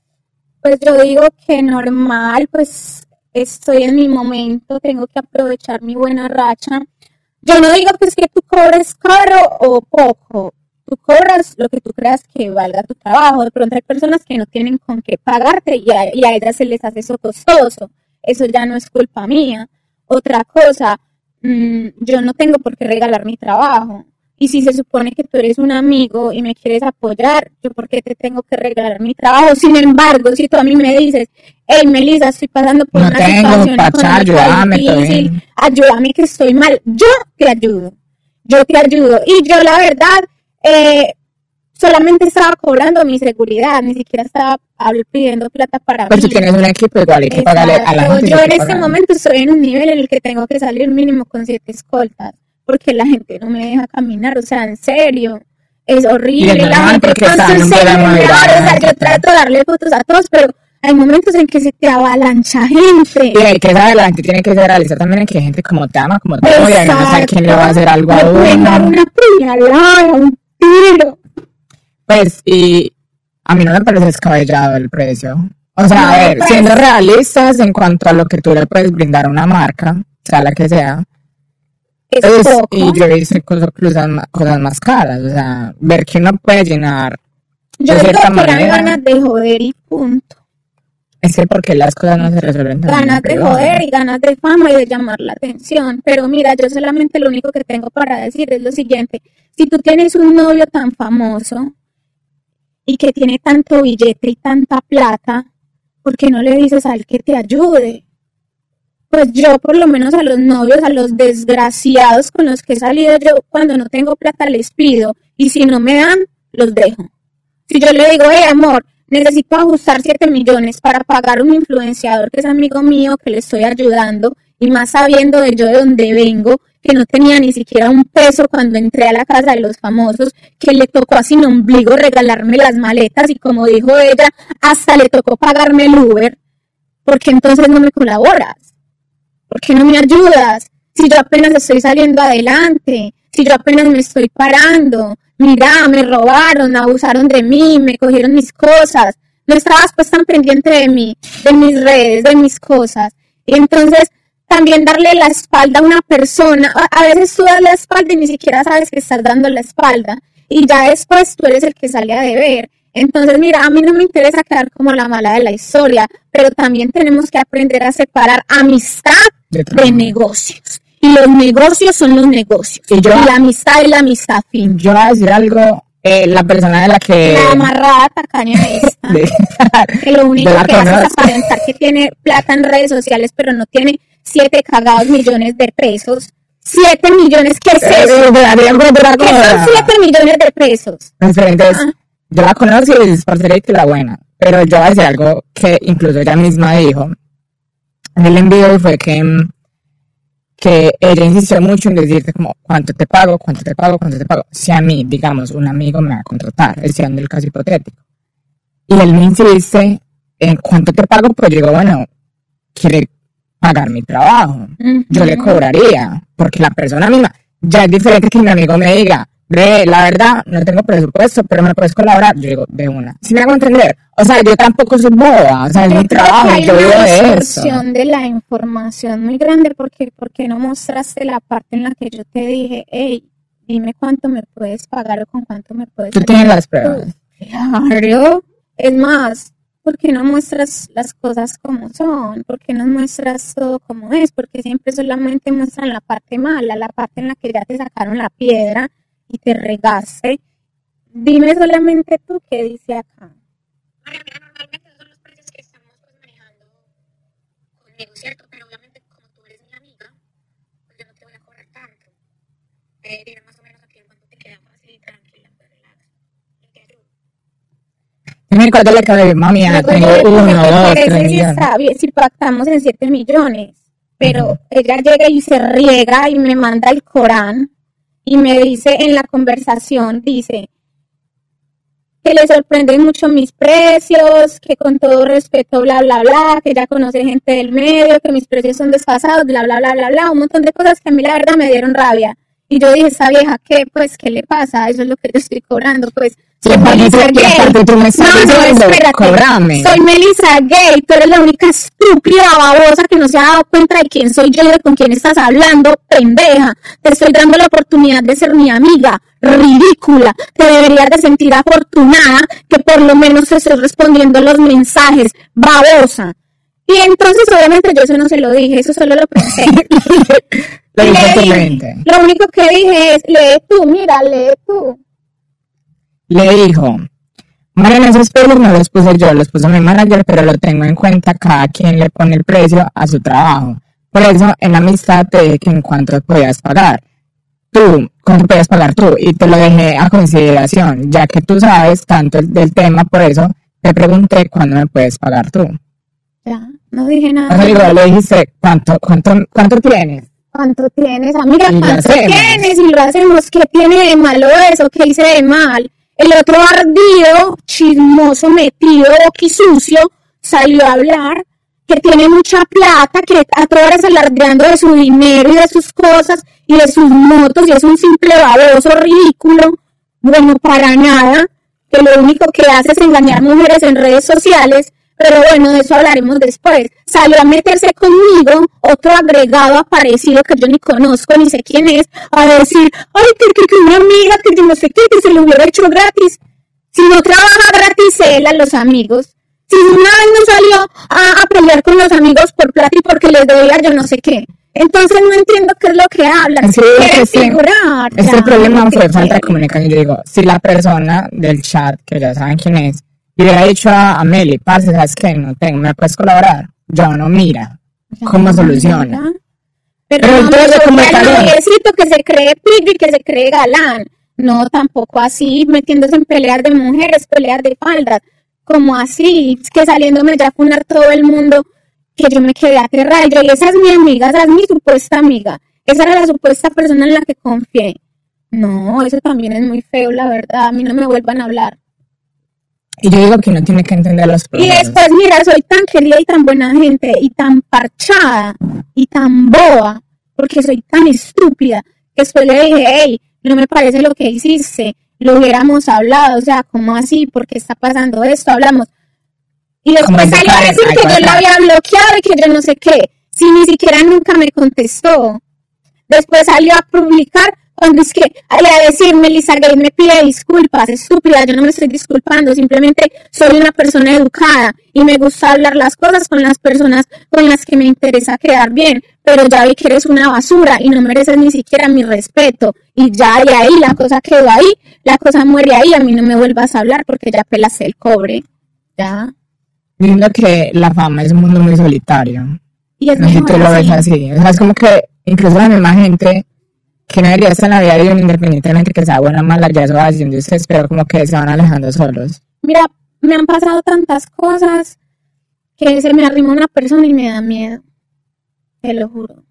Pues yo digo que normal, pues estoy en mi momento, tengo que aprovechar mi buena racha. Yo no digo que es que tú cobres caro o poco. Tú cobras lo que tú creas que valga tu trabajo. De pronto hay personas que no tienen con qué pagarte y a, y a ellas se les hace eso costoso. Eso ya no es culpa mía. Otra cosa, mmm, yo no tengo por qué regalar mi trabajo. Y si se supone que tú eres un amigo y me quieres apoyar, ¿yo por qué te tengo que regalar mi trabajo? Sin embargo, si tú a mí me dices, hey, Melissa, estoy pasando por no una tengo, situación pacha, ayúdame, difícil, ayúdame que estoy mal, yo te ayudo. Yo te ayudo. Y yo, la verdad, Eh, solamente estaba cobrando mi seguridad, ni siquiera estaba pidiendo plata para pues mí. Pues tú tienes un equipo, igual hay que Exacto. pagarle a la gente. Yo en este momento estoy en un nivel en el que tengo que salir mínimo con siete escoltas, porque la gente no me deja caminar, o sea, en serio, es horrible. La gente con su celular, o sea, yo trato de darle fotos a todos, pero hay momentos en que se te avalancha gente. Y hay que saber, la gente tiene que ser realista también en que hay gente como te ama, como te odia, no sé quién le va a hacer algo a uno. Me dar una puñalada, un tiro. Pues, y a mí no me parece descabellado el precio. O sea, no, a ver, pues, siendo realistas en cuanto a lo que tú le puedes brindar a una marca, sea la que sea, es pues, poco. Y yo he visto cosas, cosas, cosas más caras, o sea, ver que uno puede llenar yo de cierta digo que manera. eran ganas de joder y punto. Es que porque las cosas no se resuelven tan ganas de joder y ganas de fama y de llamar la atención. Pero mira, yo solamente lo único que tengo para decir es lo siguiente. Si tú tienes un novio tan famoso y que tiene tanto billete y tanta plata, ¿por qué no le dices a él que te ayude? Pues yo por lo menos a los novios, a los desgraciados con los que he salido, yo cuando no tengo plata les pido y si no me dan, los dejo. Si yo le digo, hey amor, necesito ajustar siete millones para pagar un influenciador que es amigo mío, que le estoy ayudando, y más sabiendo de yo de dónde vengo, que no tenía ni siquiera un peso cuando entré a la casa de los famosos, que le tocó a sin ombligo regalarme las maletas, y como dijo ella, hasta le tocó pagarme el Uber, porque entonces no me colaboras, porque no me ayudas, si yo apenas estoy saliendo adelante, si yo apenas me estoy parando. Mira, me robaron, abusaron de mí, me cogieron mis cosas. No estabas pues tan pendiente de mí, de mis redes, de mis cosas. Y entonces también darle la espalda a una persona. A veces tú das la espalda y ni siquiera sabes que estás dando la espalda. Y ya después tú eres el que sale a deber. Entonces, mira, a mí no me interesa quedar como la mala de la historia, pero también tenemos que aprender a separar amistad de, de negocios. Y los negocios son los negocios. Y, yo, y la amistad es la amistad fin. Yo voy a decir algo, eh, la persona de la que... La amarrada tacaña esta. De, que lo único que hace es aparentar que tiene plata en redes sociales, pero no tiene siete cagados millones de pesos. Siete millones, ¿qué es eso? ¿Qué son siete millones de pesos? Entonces, ah. yo la conozco y es parcerita y la buena. Pero yo voy a decir algo que incluso ella misma dijo. En el envío fue que... que ella insistió mucho en decirte como, ¿cuánto te pago? ¿Cuánto te pago? ¿Cuánto te pago? Si a mí, digamos, un amigo me va a contratar, siendo el caso hipotético, y él me insiste en cuánto te pago, pues yo digo, bueno, quiere pagar mi trabajo, uh-huh. yo le cobraría, porque la persona misma, Ya es diferente que mi amigo me diga, ve, la verdad, no tengo presupuesto, pero me puedes colaborar. Yo digo, de una. ¿Sí me hago entender? O sea, yo tampoco soy boba, o sea, es Yo mi creo trabajo, que hay yo vivo una de eso. distorsión de la información muy grande porque, porque no mostraste la parte en la que yo te dije, hey, dime cuánto me puedes pagar o con cuánto me puedes Tú pagar. tienes las pruebas. Claro, es más, ¿por qué no muestras las cosas como son? ¿Por qué no muestras todo como es? Porque siempre solamente muestran la parte mala, la parte en la que ya te sacaron la piedra y te regaste. Dime solamente tú qué dice acá. María, mira, normalmente esos son los precios que estamos pues manejando conmigo, ¿cierto? Pero obviamente como tú eres mi amiga, pues yo no te voy a cobrar tanto. Eh, dime más o menos aquí cuánto te queda fácil y tranquila, pues relax. Yo te ayudo. Dime cuánto le cabe, mami, ya Luego tengo yo le uno, dije, ¿qué dos, parece tres si millones. está bien, si pactamos en siete millones? Pero Ujú. ella llega y se riega y me manda el Corán y me dice en la conversación, dice que le sorprenden mucho mis precios, que con todo respeto, bla, bla, bla, que ya conoce gente del medio, que mis precios son desfasados, bla, bla, bla, bla, bla, un montón de cosas que a mí la verdad me dieron rabia. Y yo dije, esa vieja, ¿qué? Pues, ¿qué le pasa? Eso es lo que yo estoy cobrando, pues. Y aparte, y aparte tú me estás No, no, diciendo, espérate. cobrame. Soy Melissa Gay, tú eres la única estúpida babosa que no se ha dado cuenta de quién soy yo y de con quién estás hablando, pendeja. Te estoy dando la oportunidad de ser mi amiga, ridícula. Te deberías de sentir afortunada que por lo menos te estoy respondiendo los mensajes, babosa. Y entonces obviamente yo eso no se lo dije, eso solo lo pensé. Lo Y dijo le tu dije- mente. Lo único que dije es, lee tú, mira, lee tú. Le dijo, Mariana, esos precios no los puse yo, los puso mi manager, pero lo tengo en cuenta, cada quien le pone el precio a su trabajo. Por eso, en la amistad te dije que en cuánto podías pagar. Tú, cuánto podías pagar tú, y te lo dejé a consideración, ya que tú sabes tanto del tema, por eso te pregunté cuándo me puedes pagar tú. Ya, no dije O nada. sea, digo, le dijiste, ¿cuánto, cuánto, cuánto tienes? ¿Cuánto tienes, amiga? Y lo ¿Cuánto hacemos. tienes? Y lo hacemos. ¿Qué tiene de malo eso? ¿Qué hice de mal? El otro ardido, chismoso, metido, sucio, salió a hablar que tiene mucha plata, que a todas horas alardeando de su dinero y de sus cosas y de sus motos, y es un simple baboso ridículo. Bueno, para nada, que lo único que hace es engañar mujeres en redes sociales. Pero bueno, de eso hablaremos después. Salió a meterse conmigo, otro agregado aparecido que yo ni conozco, ni sé quién es, a decir, ay, que, que, que una amiga, que yo no sé qué, que se lo hubiera hecho gratis. Si no trabaja gratis él a los amigos. Si una vez no salió a, a pelear con los amigos por plata y porque les debía yo no sé qué. Entonces no entiendo qué es lo que hablan. Sí, Quieren sí. figurar. Este Ya, problema lo fue que falta de quieren. comunicación. Yo digo, si la persona del chat, que ya saben quién es, y le hubiera dicho a, a Meli, parce, ¿sabes qué? No tengo, ¿me puedes colaborar? Yo no, mira, ¿cómo soluciona? Pero, Pero no, entonces, no, ¿cómo soy está el bien? noviecito que se cree pillo y que se cree galán. No, tampoco así, metiéndose en peleas de mujeres, peleas de faldas. Como así, es que saliéndome ya a funar todo el mundo, que yo me quedé aterrada. Y yo, y esa es mi amiga, esa es mi supuesta amiga. Esa era la supuesta persona en la que confié. No, eso también es muy feo, la verdad. A mí no me vuelvan a hablar. Y yo digo que uno tiene que entender los Y procesos. después, mira, soy tan querida y tan buena gente, y tan parchada, y tan boba, porque soy tan estúpida, que después le dije, hey, no me parece lo que hiciste, lo hubiéramos hablado, o sea, ¿cómo así? ¿Por qué está pasando esto? Hablamos. Y Como después en salió a Karen, decir hay que yo cosas. la había bloqueado y que yo no sé qué, si ni siquiera nunca me contestó. Después salió a publicar cuando es que ay, a decir Melissa Gay me pide disculpas, estúpida, yo no me estoy disculpando, simplemente soy una persona educada y me gusta hablar las cosas con las personas con las que me interesa quedar bien, pero ya vi que eres una basura y no mereces ni siquiera mi respeto, y ya y ahí la cosa quedó ahí, la cosa muere ahí, a mí no me vuelvas a hablar porque ya pelaste el cobre, ya. Viendo que la fama es un mundo muy solitario. Y es No sé si mejor tú lo ves así. así. O sea, es como que incluso la misma gente que no debería estar en la vida de uno, independientemente que sea buena o mala, ya eso va haciendo ustedes, pero como que se van alejando solos. Mira, me han pasado tantas cosas que se me arrima una persona y me da miedo. Te lo juro.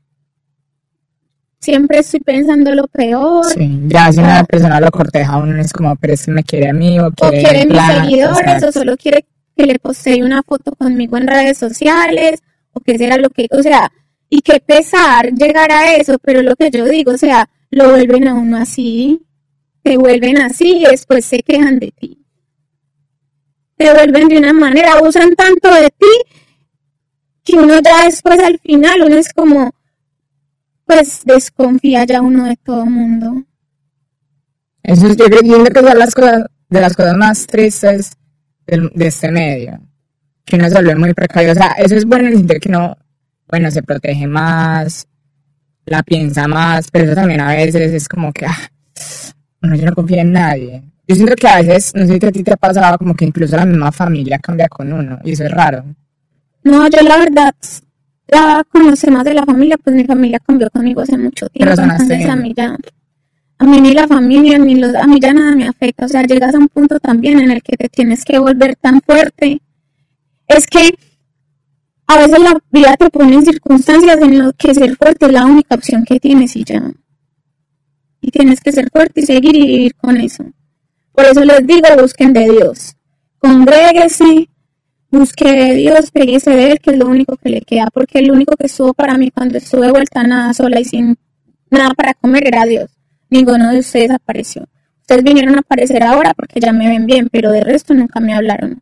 Siempre estoy pensando lo peor. Sí, ya si una persona lo corteja a uno es como, pero es que me quiere a mí o O quiere, quiere mis plata, seguidores, exacto. o solo quiere que le postee una foto conmigo en redes sociales, o qué será lo que, o sea, y qué pesar llegar a eso, pero lo que yo digo, o sea, lo vuelven a uno así, te vuelven así y después se quejan de ti. Te vuelven de una manera, abusan tanto de ti que uno ya después al final, uno es como, pues desconfía ya uno de todo el mundo. Eso es, yo creo yo creo que son las cosas, de las cosas más tristes de, de este medio, que uno se vuelve muy precavido. O sea, eso es bueno en el sentido que uno, bueno, se protege más, la piensa más, pero eso también a veces es como que, ah, bueno, yo no confío en nadie. Yo siento que a veces, no sé si a ti te ha pasado, como que incluso la misma familia cambia con uno, y eso es raro. No, yo la verdad, ya conocer más de la familia, pues mi familia cambió conmigo hace mucho tiempo, Pero entonces bien. a mí ya, a mí ni la familia, ni los, a mí ya nada me afecta, o sea, llegas a un punto también en el que te tienes que volver tan fuerte. Es que a veces la vida te pone en circunstancias en las que ser fuerte es la única opción que tienes y ya. Y tienes que ser fuerte y seguir y vivir con eso. Por eso les digo, busquen de Dios. Congréguese, busque de Dios, péguese de Él, que es lo único que le queda. Porque el único que estuvo para mí cuando estuve vuelta nada sola y sin nada para comer era Dios. Ninguno de ustedes apareció. Ustedes vinieron a aparecer ahora porque ya me ven bien, pero de resto nunca me hablaron.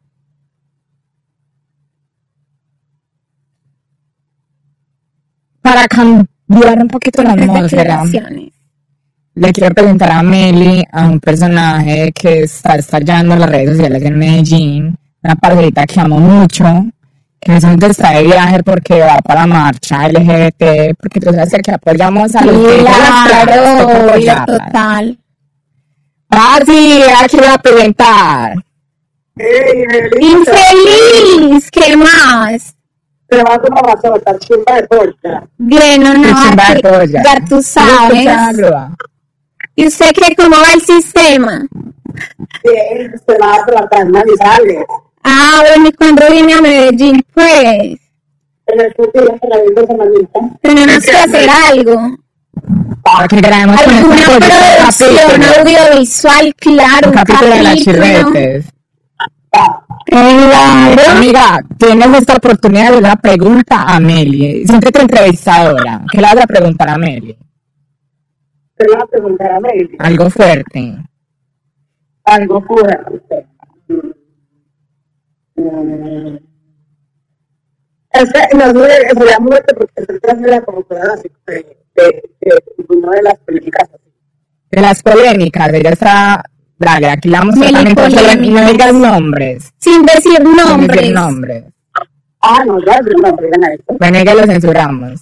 Para cambiar un poquito la atmósfera, le quiero presentar a Meli, a un personaje que está estallando en las redes sociales en Medellín, una parcerita que amo mucho, que resulta está de viaje porque va para la marcha L G B T, porque tú sabes que aquí apoyamos a los gays, claro, total. Ah, sí, aquí voy a presentar. ¡Infeliz! ¿Qué más? Te vas a una basota, chimba de polka. Bien, no, no, Chimba de polla. ya tú sabes. ¿Y usted cree cómo va el sistema? Bien, se va a tratar Manizales. Ah, bueno, ¿y cuando viene a Medellín, pues? En el futuro, en la misma semanita. Tenemos que hacer algo. Para que grabemos con Alguna este producción audiovisual, claro, un capítulo de las chirretes. Claro. Amiga, tienes esta oportunidad de hacer una pregunta a Meli. Siempre te entrevistadora. ¿Qué le vas a preguntar a Meli? Te voy a preguntar a Meli. Algo fuerte. Algo fuerte. Mm. Es que no sé, sería muerte porque se trata como cosas así de, de, de, uno de las políticas así. De las polémicas, ella está... Dale, aquí la vamos a también, no digas nombres. Sin decir nombres. Sin decir nombres. Ah, no, ya es no, digan a esto. Bueno, ya lo censuramos.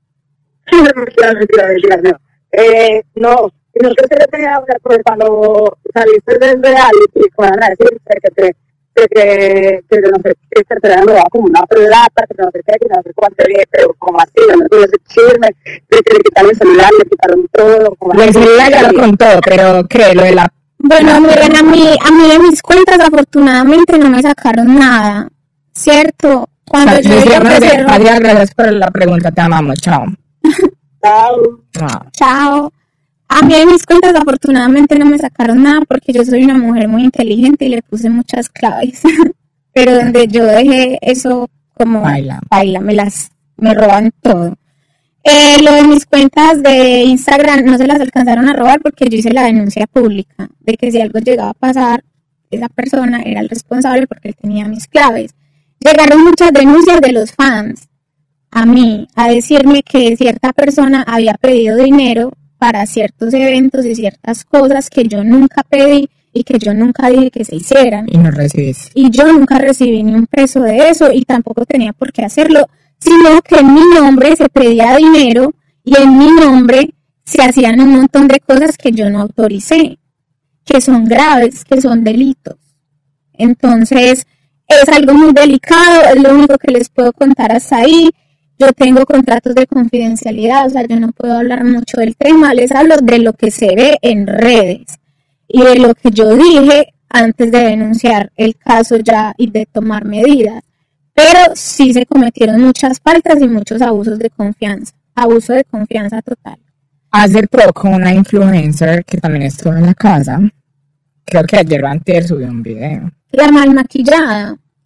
Mentira, mentira, mentira, no. Eh, no, no sé si le tenía que hablar cuando saliste del reality, cuando van a decir que te, que, que, que no sé, que te traen como una plata, que no sé qué, que no sé cuánto, pero como así, no tuve ese chisme, de que le quitaron el celular, le quitaron todo. Como el celular ya lo contó, pero ¿qué? Lo de la... Bueno, miren, a mí, a mí de mis cuentas afortunadamente no me sacaron nada, ¿cierto? Cuando o sea, yo digo que se... Adrián, gracias por la pregunta, te amamos, chao. Chao. Chao. Chao. A mí de mis cuentas afortunadamente no me sacaron nada porque yo soy una mujer muy inteligente y le puse muchas claves. Pero donde yo dejé eso como baila, baila me las, me roban todo. Eh, lo de mis cuentas de Instagram no se las alcanzaron a robar porque yo hice la denuncia pública de que si algo llegaba a pasar, esa persona era el responsable porque él tenía mis claves. Llegaron muchas denuncias de los fans a mí a decirme que cierta persona había pedido dinero para ciertos eventos y ciertas cosas que yo nunca pedí y que yo nunca dije que se hicieran. Y no recibís. Y yo nunca recibí ni un peso de eso y tampoco tenía por qué hacerlo, sino que en mi nombre se pedía dinero y en mi nombre se hacían un montón de cosas que yo no autoricé, que son graves, que son delitos. Entonces, es algo muy delicado, es lo único que les puedo contar hasta ahí. Yo tengo contratos de confidencialidad, o sea, yo no puedo hablar mucho del tema, les hablo de lo que se ve en redes y de lo que yo dije antes de denunciar el caso ya y de tomar medidas. Pero sí se cometieron muchas faltas y muchos abusos de confianza, abuso de confianza total. Hace poco una influencer que también estuvo en la casa, creo que ayer o antier subió un video. La mal maquillada.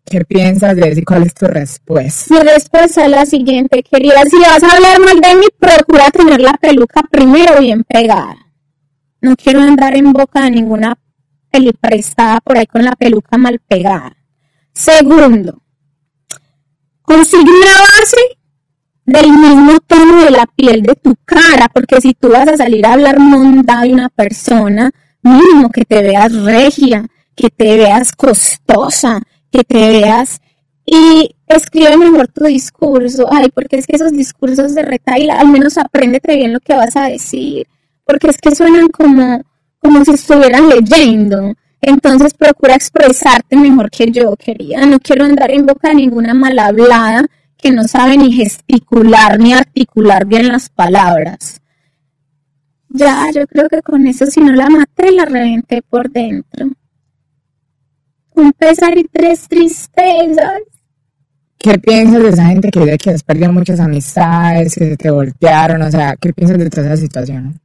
¿Qué piensas de eso y cuál es tu respuesta? Mi respuesta es la siguiente, querida. Si vas a hablar mal de mí, procura tener la peluca primero bien pegada. No quiero andar en boca de ninguna peliprestada por ahí con la peluca mal pegada. Segundo, consigue una base del mismo tono de la piel de tu cara, porque si tú vas a salir a hablar monda de una persona, mínimo que te veas regia, que te veas costosa, que te veas y escribe mejor tu discurso. Ay, porque es que esos discursos de retaila, al menos apréndete bien lo que vas a decir, porque es que suenan como, como si estuvieran leyendo. Entonces procura expresarte mejor que yo, querida. No quiero andar en boca de ninguna mal hablada que no sabe ni gesticular ni articular bien las palabras. Ya, yo creo que con eso, si no la maté, la reventé por dentro. Un pesar y tres tristezas. ¿Qué piensas de esa gente que dice que has perdido muchas amistades, que se te voltearon? O sea, ¿qué piensas de toda esa situación?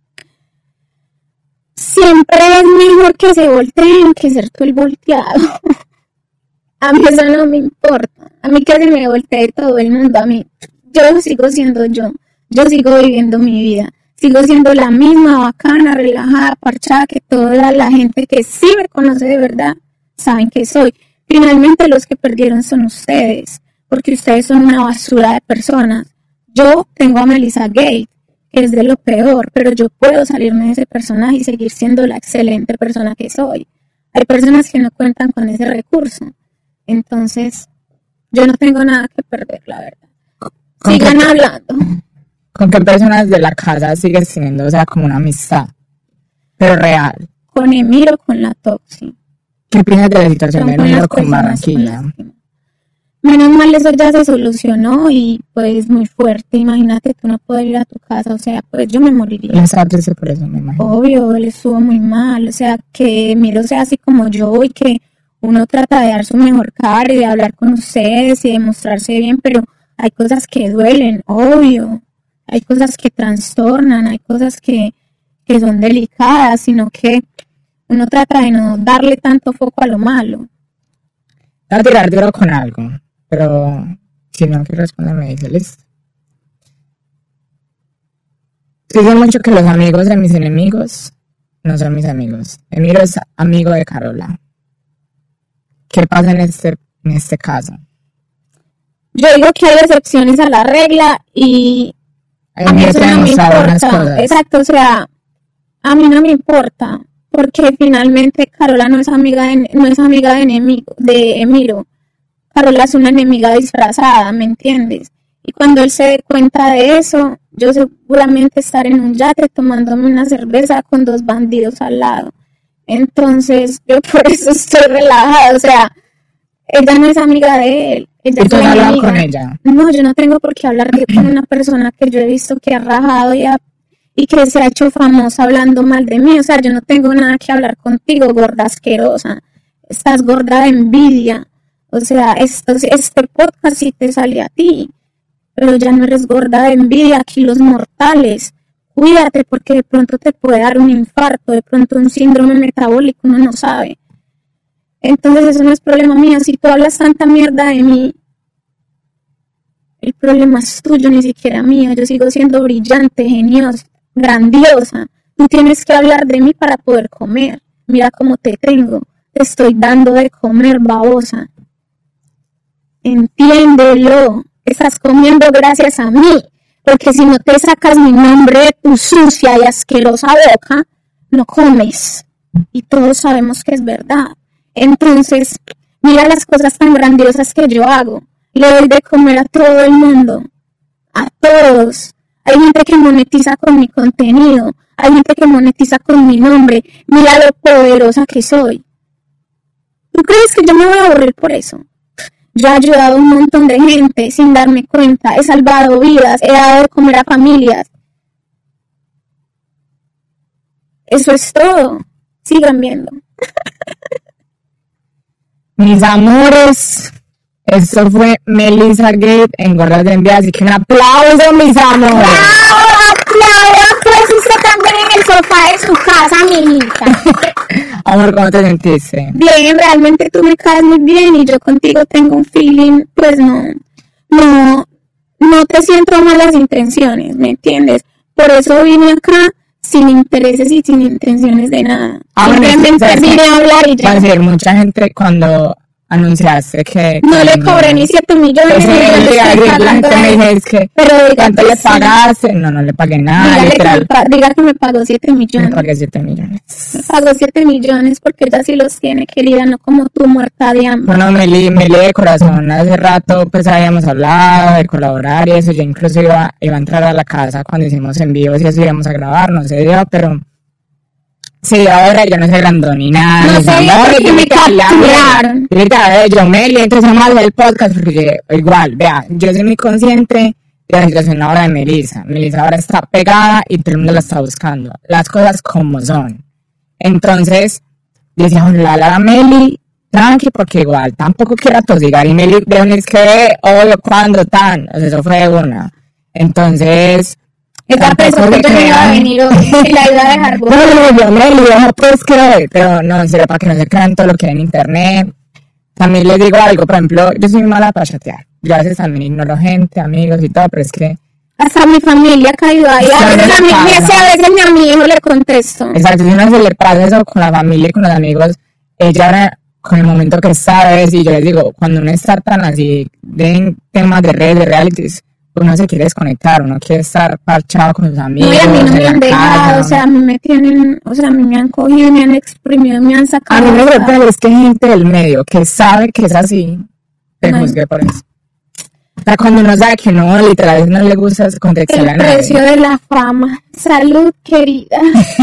Siempre es mejor que se volteen que ser tú el volteado. A mí eso no me importa. A mí que se me voltee todo el mundo. A mí, yo sigo siendo yo. Yo sigo viviendo mi vida. Sigo siendo la misma bacana, relajada, parchada que toda la gente que sí me conoce de verdad saben que soy. Finalmente los que perdieron son ustedes, porque ustedes son una basura de personas. Yo tengo a Melissa Gate, que es de lo peor, pero yo puedo salirme de ese personaje y seguir siendo la excelente persona que soy. Hay personas que no cuentan con ese recurso. Entonces, yo no tengo nada que perder, la verdad. Sigan qué, hablando. ¿Con qué personas de la casa sigues teniendo, o sea, como una amistad, pero real? Con Emiro, con la Toxi. ¿Qué piensas de la situación de Emiro con Barranquilla? Menos mal eso ya se solucionó y pues muy fuerte. Imagínate tú no poder ir a tu casa, o sea, pues yo me moriría. No sabes por eso, me imagino. Obvio, él estuvo muy mal, o sea, que Emiro sea así como yo y que uno trata de dar su mejor cara y de hablar con ustedes y de mostrarse bien, pero hay cosas que duelen, obvio. Hay cosas que trastornan, hay cosas que, que son delicadas, sino que uno trata de no darle tanto foco a lo malo. Voy a tirar duro con algo, pero si no quieres responder me dice, listo. Dice mucho que los amigos de mis enemigos no son mis amigos. Emiro es amigo de Carola. ¿Qué pasa en este, en este caso? Yo digo que hay excepciones a la regla y a mí eso no me importa. Exacto, o sea, a mí no me importa, porque finalmente Carola no es amiga de, no es amiga de enemigo, de Emiro. Carola es una enemiga disfrazada, ¿me entiendes? Y cuando él se dé cuenta de eso, yo seguramente estaré en un yate tomándome una cerveza con dos bandidos al lado. Entonces, yo por eso estoy relajada, o sea, ella no es amiga de él. Ella ¿Y tú has hablado con ella? No, yo no tengo por qué hablar de, con una persona que yo he visto que ha rajado y, ha, y que se ha hecho famosa hablando mal de mí. O sea, yo no tengo nada que hablar contigo, gorda asquerosa. Estás gorda de envidia. O sea, esto, este podcast sí te sale a ti, pero ya no eres gorda de envidia. Aquí los mortales, cuídate porque de pronto te puede dar un infarto, de pronto un síndrome metabólico, uno no sabe. Entonces eso no es problema mío. Si tú hablas tanta mierda de mí, el problema es tuyo, ni siquiera mío. Yo sigo siendo brillante, geniosa, grandiosa. Tú tienes que hablar de mí para poder comer. Mira cómo te tengo. Te estoy dando de comer, babosa. Entiéndelo. Estás comiendo gracias a mí. Porque si no te sacas mi nombre de tu sucia y asquerosa boca, no comes. Y todos sabemos que es verdad. Entonces, mira las cosas tan grandiosas que yo hago. Le doy de comer a todo el mundo. A todos. Hay gente que monetiza con mi contenido. Hay gente que monetiza con mi nombre. Mira lo poderosa que soy. ¿Tú crees que yo me voy a aburrir por eso? Yo he ayudado a un montón de gente sin darme cuenta. He salvado vidas. He dado de comer a familias. Eso es todo. Sigan viendo. Mis amores, esto fue Melissa Gate en Gordas de Envidia, así que un aplauso, mis amores. ¡Bravo! ¡Aplausos! Pues usted también en el sofá de su casa, amiguita. Amor, ¿cómo te sentiste? Bien, realmente tú me caes muy bien y yo contigo tengo un feeling, pues no, no, no te siento malas intenciones, ¿me entiendes? Por eso vine acá sin intereses y sin intenciones de nada. Ah, bueno, Simplemente ¿sabes vine qué? a hablar y Va a ya. decir, mucha gente cuando anunciaste que... No que le cobré ni siete millones, Ese, ni yo le diga, estoy la pagando gente a me él. dice, es que, Pero diga ¿cuánto que le sí. pagaste? No, no le pagué nada, Dígale que me literal. pa- diga que me pagó siete Me millones. pagué siete millones. Me pagó siete millones porque ella sí los tiene, querida, no como tú, muerta de hambre. Bueno, Meli, Meli de corazón, hace rato pues habíamos hablado de colaborar y eso, yo incluso iba, iba a entrar a la casa cuando hicimos envíos y eso íbamos a grabar, no se dio, pero sí, ahora yo no sé grandón ni nada. No mis sé, amores, porque yo me quedé hablando. capturaron. Yo le dije, a ver, yo Meli, entonces vamos a hacer el podcast porque yo, igual, vea, yo soy muy consciente de la situación ahora de Melissa. Melissa ahora está pegada y todo el mundo la está buscando. Las cosas como son. Entonces, decía, la la Meli, tranqui, porque igual tampoco quiero atosigar. Y Meli, de dónde es que, obvio, cuándo, tan. O sea, eso fue una. Entonces, Esa pensó que yo no iba a venir hoy y la iba a dejar no, botar. no, no, yo Meli, yo pues creo, pero no, en serio, para que no se crean todo lo que hay en internet. También les digo algo, por ejemplo, yo soy mala para chatear. Yo a veces también ignoro gente, amigos y todo, pero es que, Hasta mi familia ha caído ahí. A Sí, veces a me mí, pasa. sí, a veces ni a mi hijo le contesto. exacto, si uno se le pasa eso con la familia y con los amigos, ella ahora, con el momento que sabes, y yo les digo, cuando uno está tan así de temas de redes, de realities, uno se quiere desconectar, uno quiere estar parchado con sus amigos. No, y a mí no en me la han dejado, casa, o sea, a mí me tienen, o sea, a mí me han cogido, me han exprimido, me han a sacado. mí me hasta- preocupa es que hay gente del medio que sabe que es así, te Ay. juzgue por eso. O sea, cuando uno sabe que no, literal, no le gusta contextual a El nadie. precio de la fama. Salud, querida.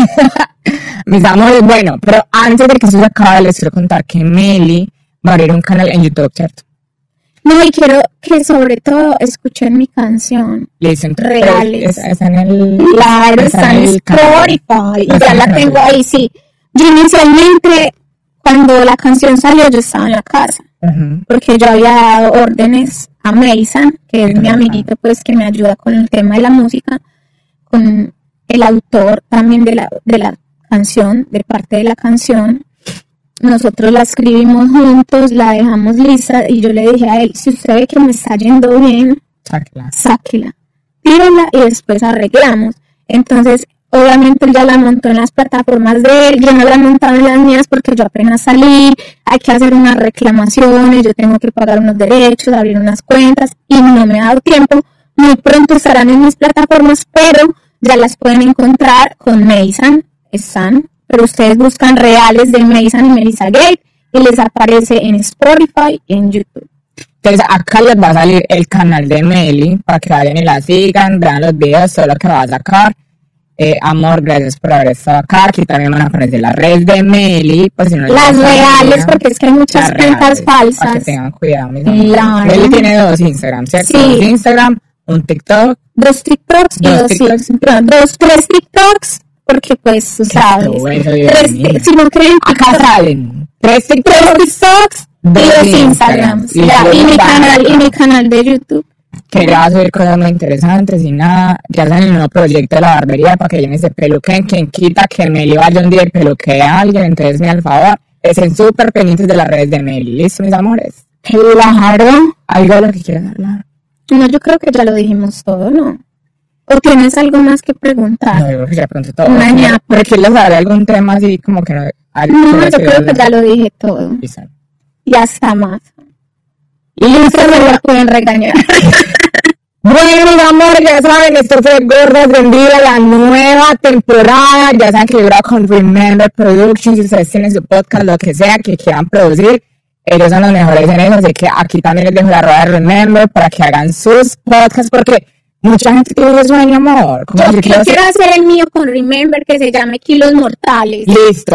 Mis amores, bueno, pero antes de que eso se acabe, les quiero contar que Meli va a abrir un canal en YouTube, ¿cierto? No, y quiero que sobre todo escuchen mi canción. Listo, entonces, Reales. Está, está en el... Claro, está en el canal. Spotify. Y Está ya en la el tengo canal. ahí, sí. Yo inicialmente, cuando la canción salió, yo estaba en la casa. Ujú. Porque yo había dado órdenes a Mason, que es mi Ajá. amiguito, pues, que me ayuda con el tema de la música, con el autor también de la, de la canción, de parte de la canción. Nosotros la escribimos juntos, la dejamos lista y yo le dije a él, si usted ve que me está yendo bien, Sáquela. sáquela, tírala y después arreglamos. Entonces, obviamente él ya la montó en las plataformas de él, yo no la he montado en las mías porque yo apenas salí, hay que hacer unas reclamaciones, yo tengo que pagar unos derechos, abrir unas cuentas y no me ha dado tiempo. Muy pronto estarán en mis plataformas, pero ya las pueden encontrar con Mason, están, pero ustedes buscan reales de Mason y Melissa Gate y les aparece en Spotify y en YouTube. Entonces, acá les va a salir el canal de Meli para que vayan y la sigan, vean los videos, todo lo que va a sacar. Eh, amor, gracias por haber estado acá. Aquí también van a aparecer las redes de Meli. Pues, si no les Las gusta, reales, mira, porque es que hay muchas las cuentas reales, Para que falsas. tengan cuidado, mis amores. Claro. Meli tiene dos Instagram, ¿cierto? Sí. Dos Instagram, un TikTok. Dos TikToks y Dos dos, TikToks. sí, no, dos, tres TikToks, porque pues tú sabes. bueno, Dios Tres, mío. si no creen, Acá salen tres tres TikToks, TikToks y dos dos Instagrams. Instagrams. Y Ya, luego y mi van- canal, y mi canal de YouTube. que ya va a subir cosas muy interesantes y nada. Ya sale el nuevo proyecto de la barbería para que viene ese peluquen. Quien quita que Meli vaya un día y peluquee a alguien, entonces me al favor. Estén súper pendientes de las redes de Meli. ¿Listo, mis amores? Claro. Algo de lo que quieras hablar. No, yo creo que ya lo dijimos todo, ¿no? ¿O tienes algo más que preguntar? No, yo creo que ya pronto todo. Una ñapa. Pero quieres hablar de algún tema así como que no. algo No, que yo quieras creo que ya hablar? lo dije todo. Listo. Y hasta más. Y ustedes me la pueden regañar. Bueno, mis amores, ya saben, esto fue Gordas Vendidas, la nueva temporada. Ya saben que yo grabo con Remember Productions. Si ustedes tienen su podcast, lo que sea que quieran producir, ellos son los mejores en eso. Así que aquí también les dejo la rueda de Remember para que hagan sus podcasts, porque mucha gente tiene ese sueño, amor. Como Yo que quiero quiero hacer- hacer el mío con Remember, que se llame Kilos Mortales. Listo.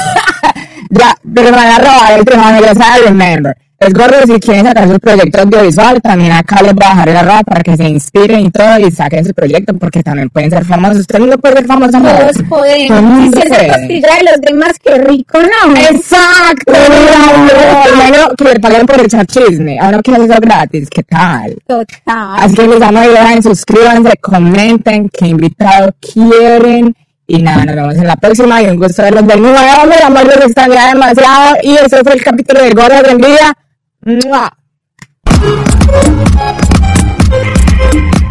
Ya, pero me van a robar el tema de la Remember. Es gordo, si quieren sacar su proyecto audiovisual, también acá les voy a dejar el arroba para que se inspiren y todo y saquen su proyecto, porque también pueden ser famosos. Usted no puede ser famoso, amor. Todos Todo el podemos. mundo Si se puede. costilla de los demás, qué rico, ¿no? Exacto, primero que le paguen por echar chisme, ahora que hacer eso gratis, ¿qué tal? Total. Así que mis amores, dejen, suscríbanse, comenten qué invitado quieren Y nada, nos vemos en la próxima y un gusto verlos de nuevo. Mi amor, les extrañaba demasiado. Y ese fue el capítulo de Gordas de Envidia. ¡Mua!